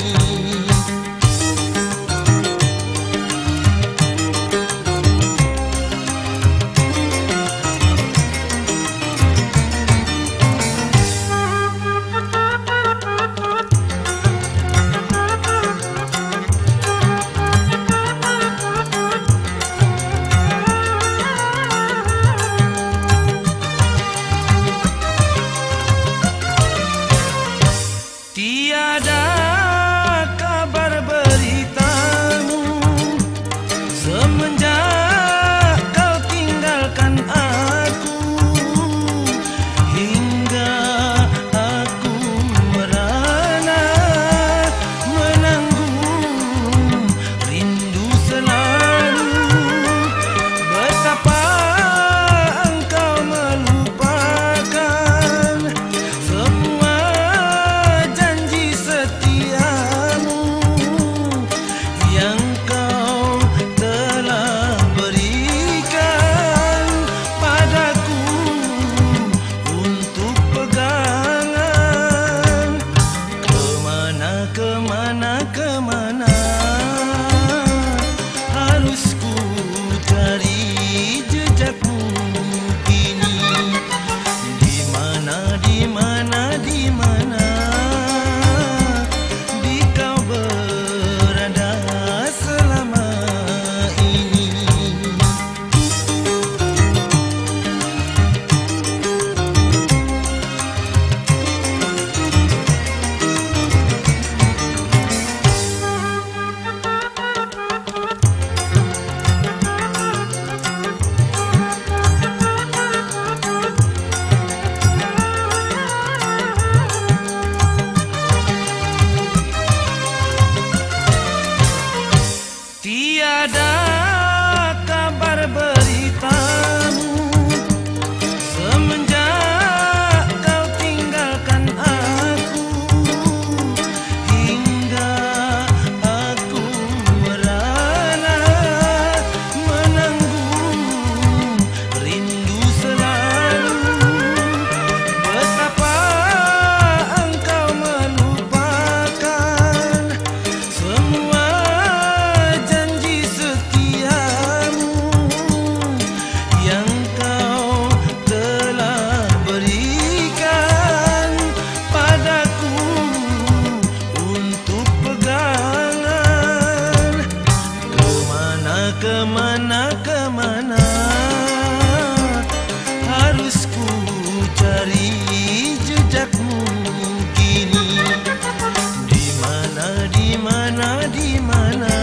Speaker 2: cari jejakmu kini. Di mana, di mana, di mana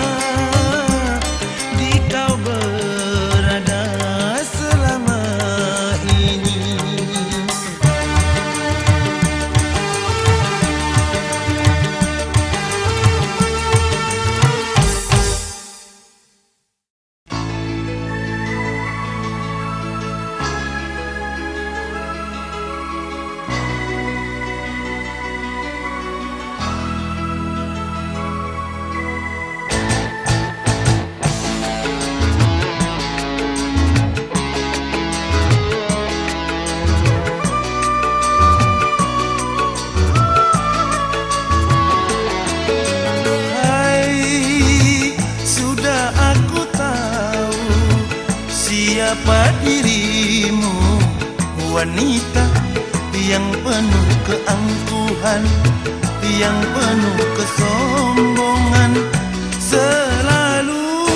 Speaker 2: di kau berada selama ini. Siapa dirimu, wanita yang penuh keangkuhan, yang penuh kesombongan selalu.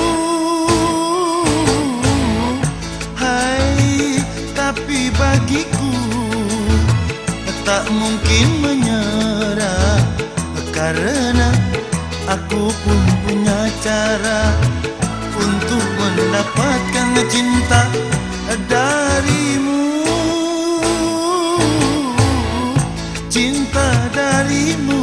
Speaker 2: Hai, tapi bagiku tak mungkin menyerah, karena aku pun punya cara untuk mendapatkan cinta darimu, cinta darimu.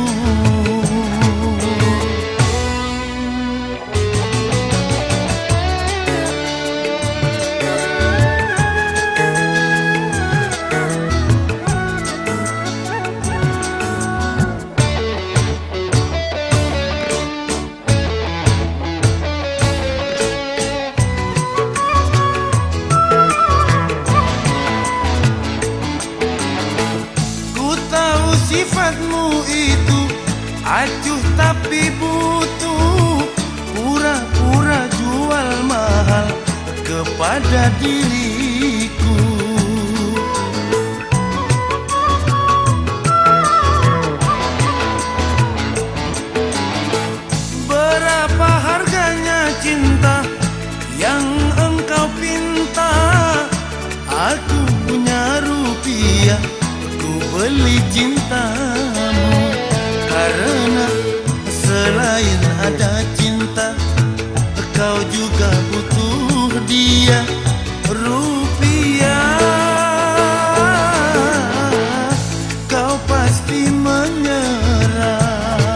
Speaker 2: Sifatmu itu acuh tapi butuh, pura-pura jual mahal kepada diriku. Berapa harganya cinta yang engkau pinta? Aku punya rupiah, beli cintamu, karena selain ada cinta, kau juga butuh dia, rupiah. Kau pasti menyerah.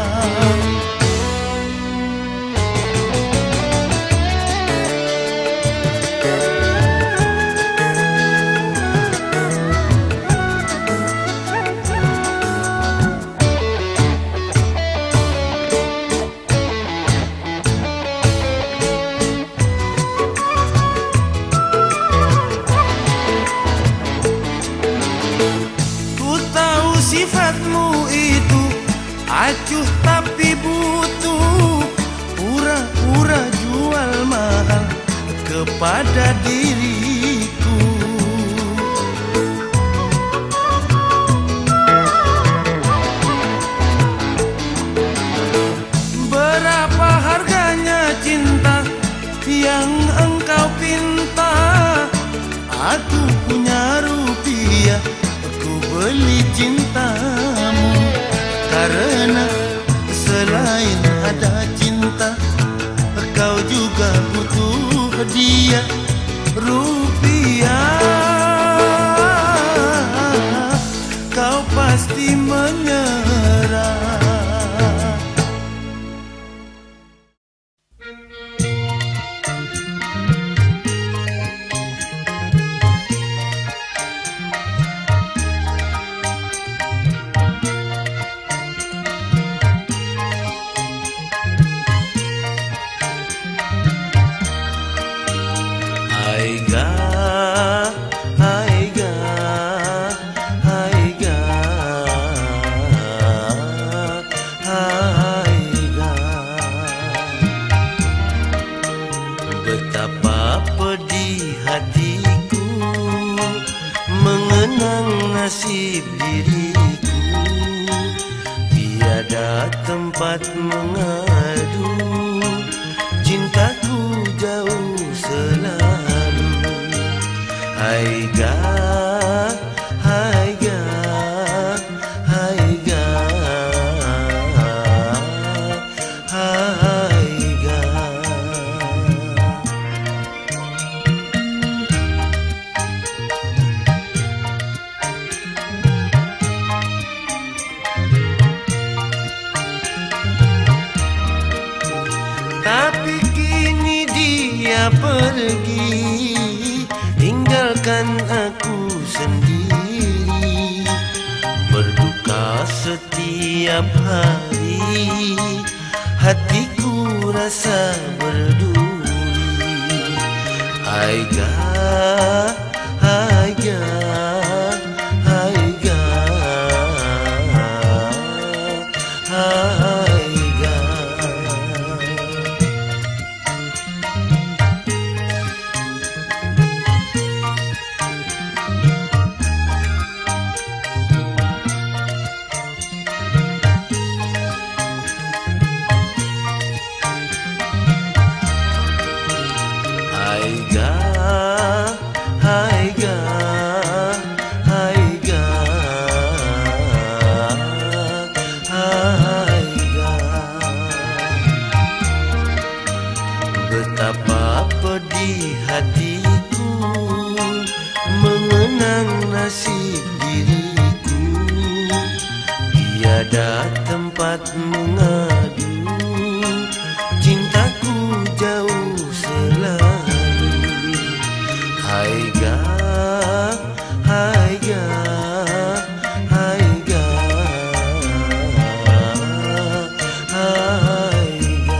Speaker 2: Sifatmu itu acuh tapi butuh, pura-pura jual mahal kepada diriku. Berapa harganya cinta yang engkau pinta? Aku punya rupiah, beli cintamu, karena selain ada cinta, kau juga butuh dia, rupiah. Kau pasti menyerah. Betapa pedih hatiku mengenang nasib diriku, tiada tempat mengadu, cintaku jauh selalu. Hai dia pergi, tinggalkan aku sendiri, berduka setiap hari, hatiku rasa berduri. Aiga, aiga, aiga, aiga. Aiga, aiga, aiga, aiga. Betapa pedih hatiku mengenang nasib diriku, tiada tempat mengadu, cintaku jauh selalu. Aiga, aiga, aiga, aiga.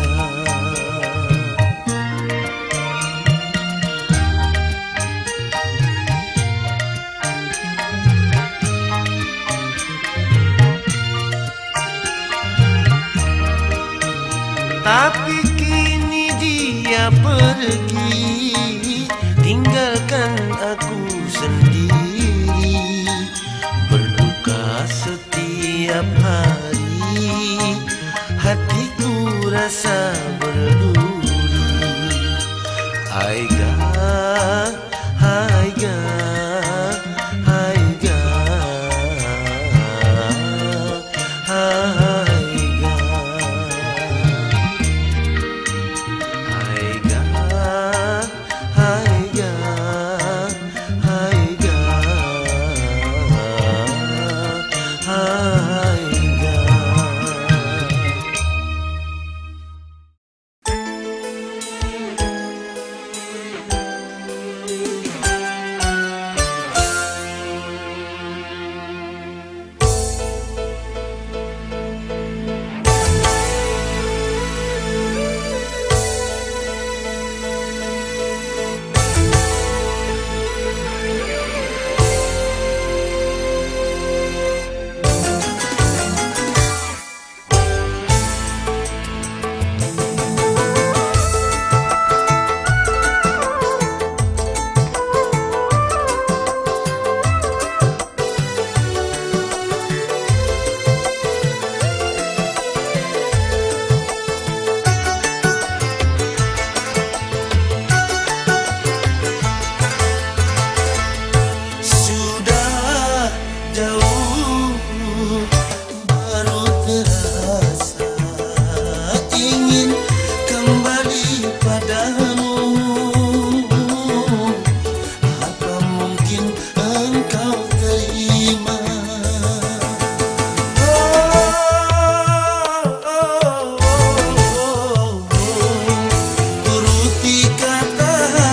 Speaker 2: Tapi kini dia pergi, tinggalkan aku sendiri, berduka setiap hari, hatiku rasa berduri. Aiga, aiga, aiga, aiga.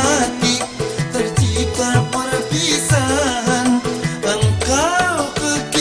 Speaker 2: Perpisahan engkau ke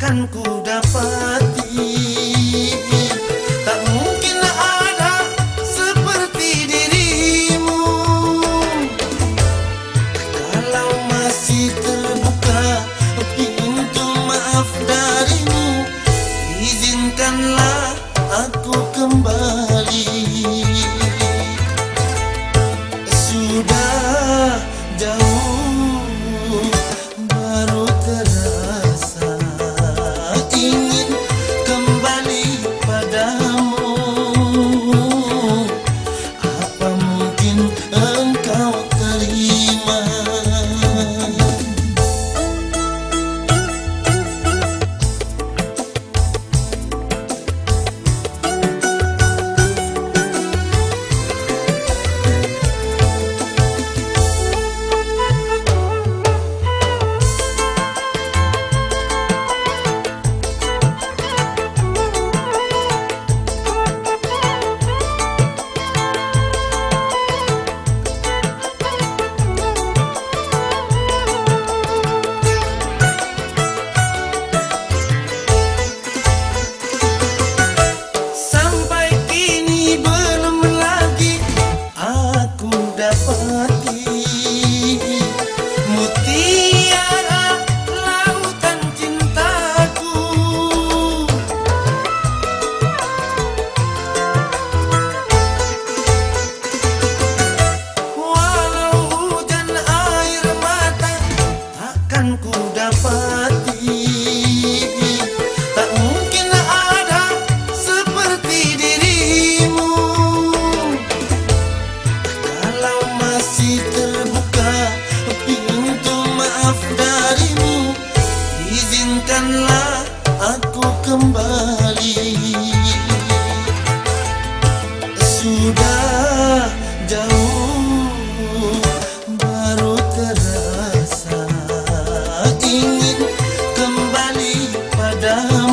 Speaker 2: takkan ku dapati. Tak mungkin ada seperti dirimu. Kalau masih terbuka pintu maaf darimu, izinkanlah aku kembali. Sudah jauh baru terasa ingin kembali padamu. Apa mungkin engkau terima? Mutiara lautan cintaku, walau hujan air mata takkan ku dapati. Tak mungkin ada seperti dirimu. Kalau masih terbuka pintu maaf darimu, izinkanlah aku kembali. Sudah jauh baru terasa ingin kembali padamu.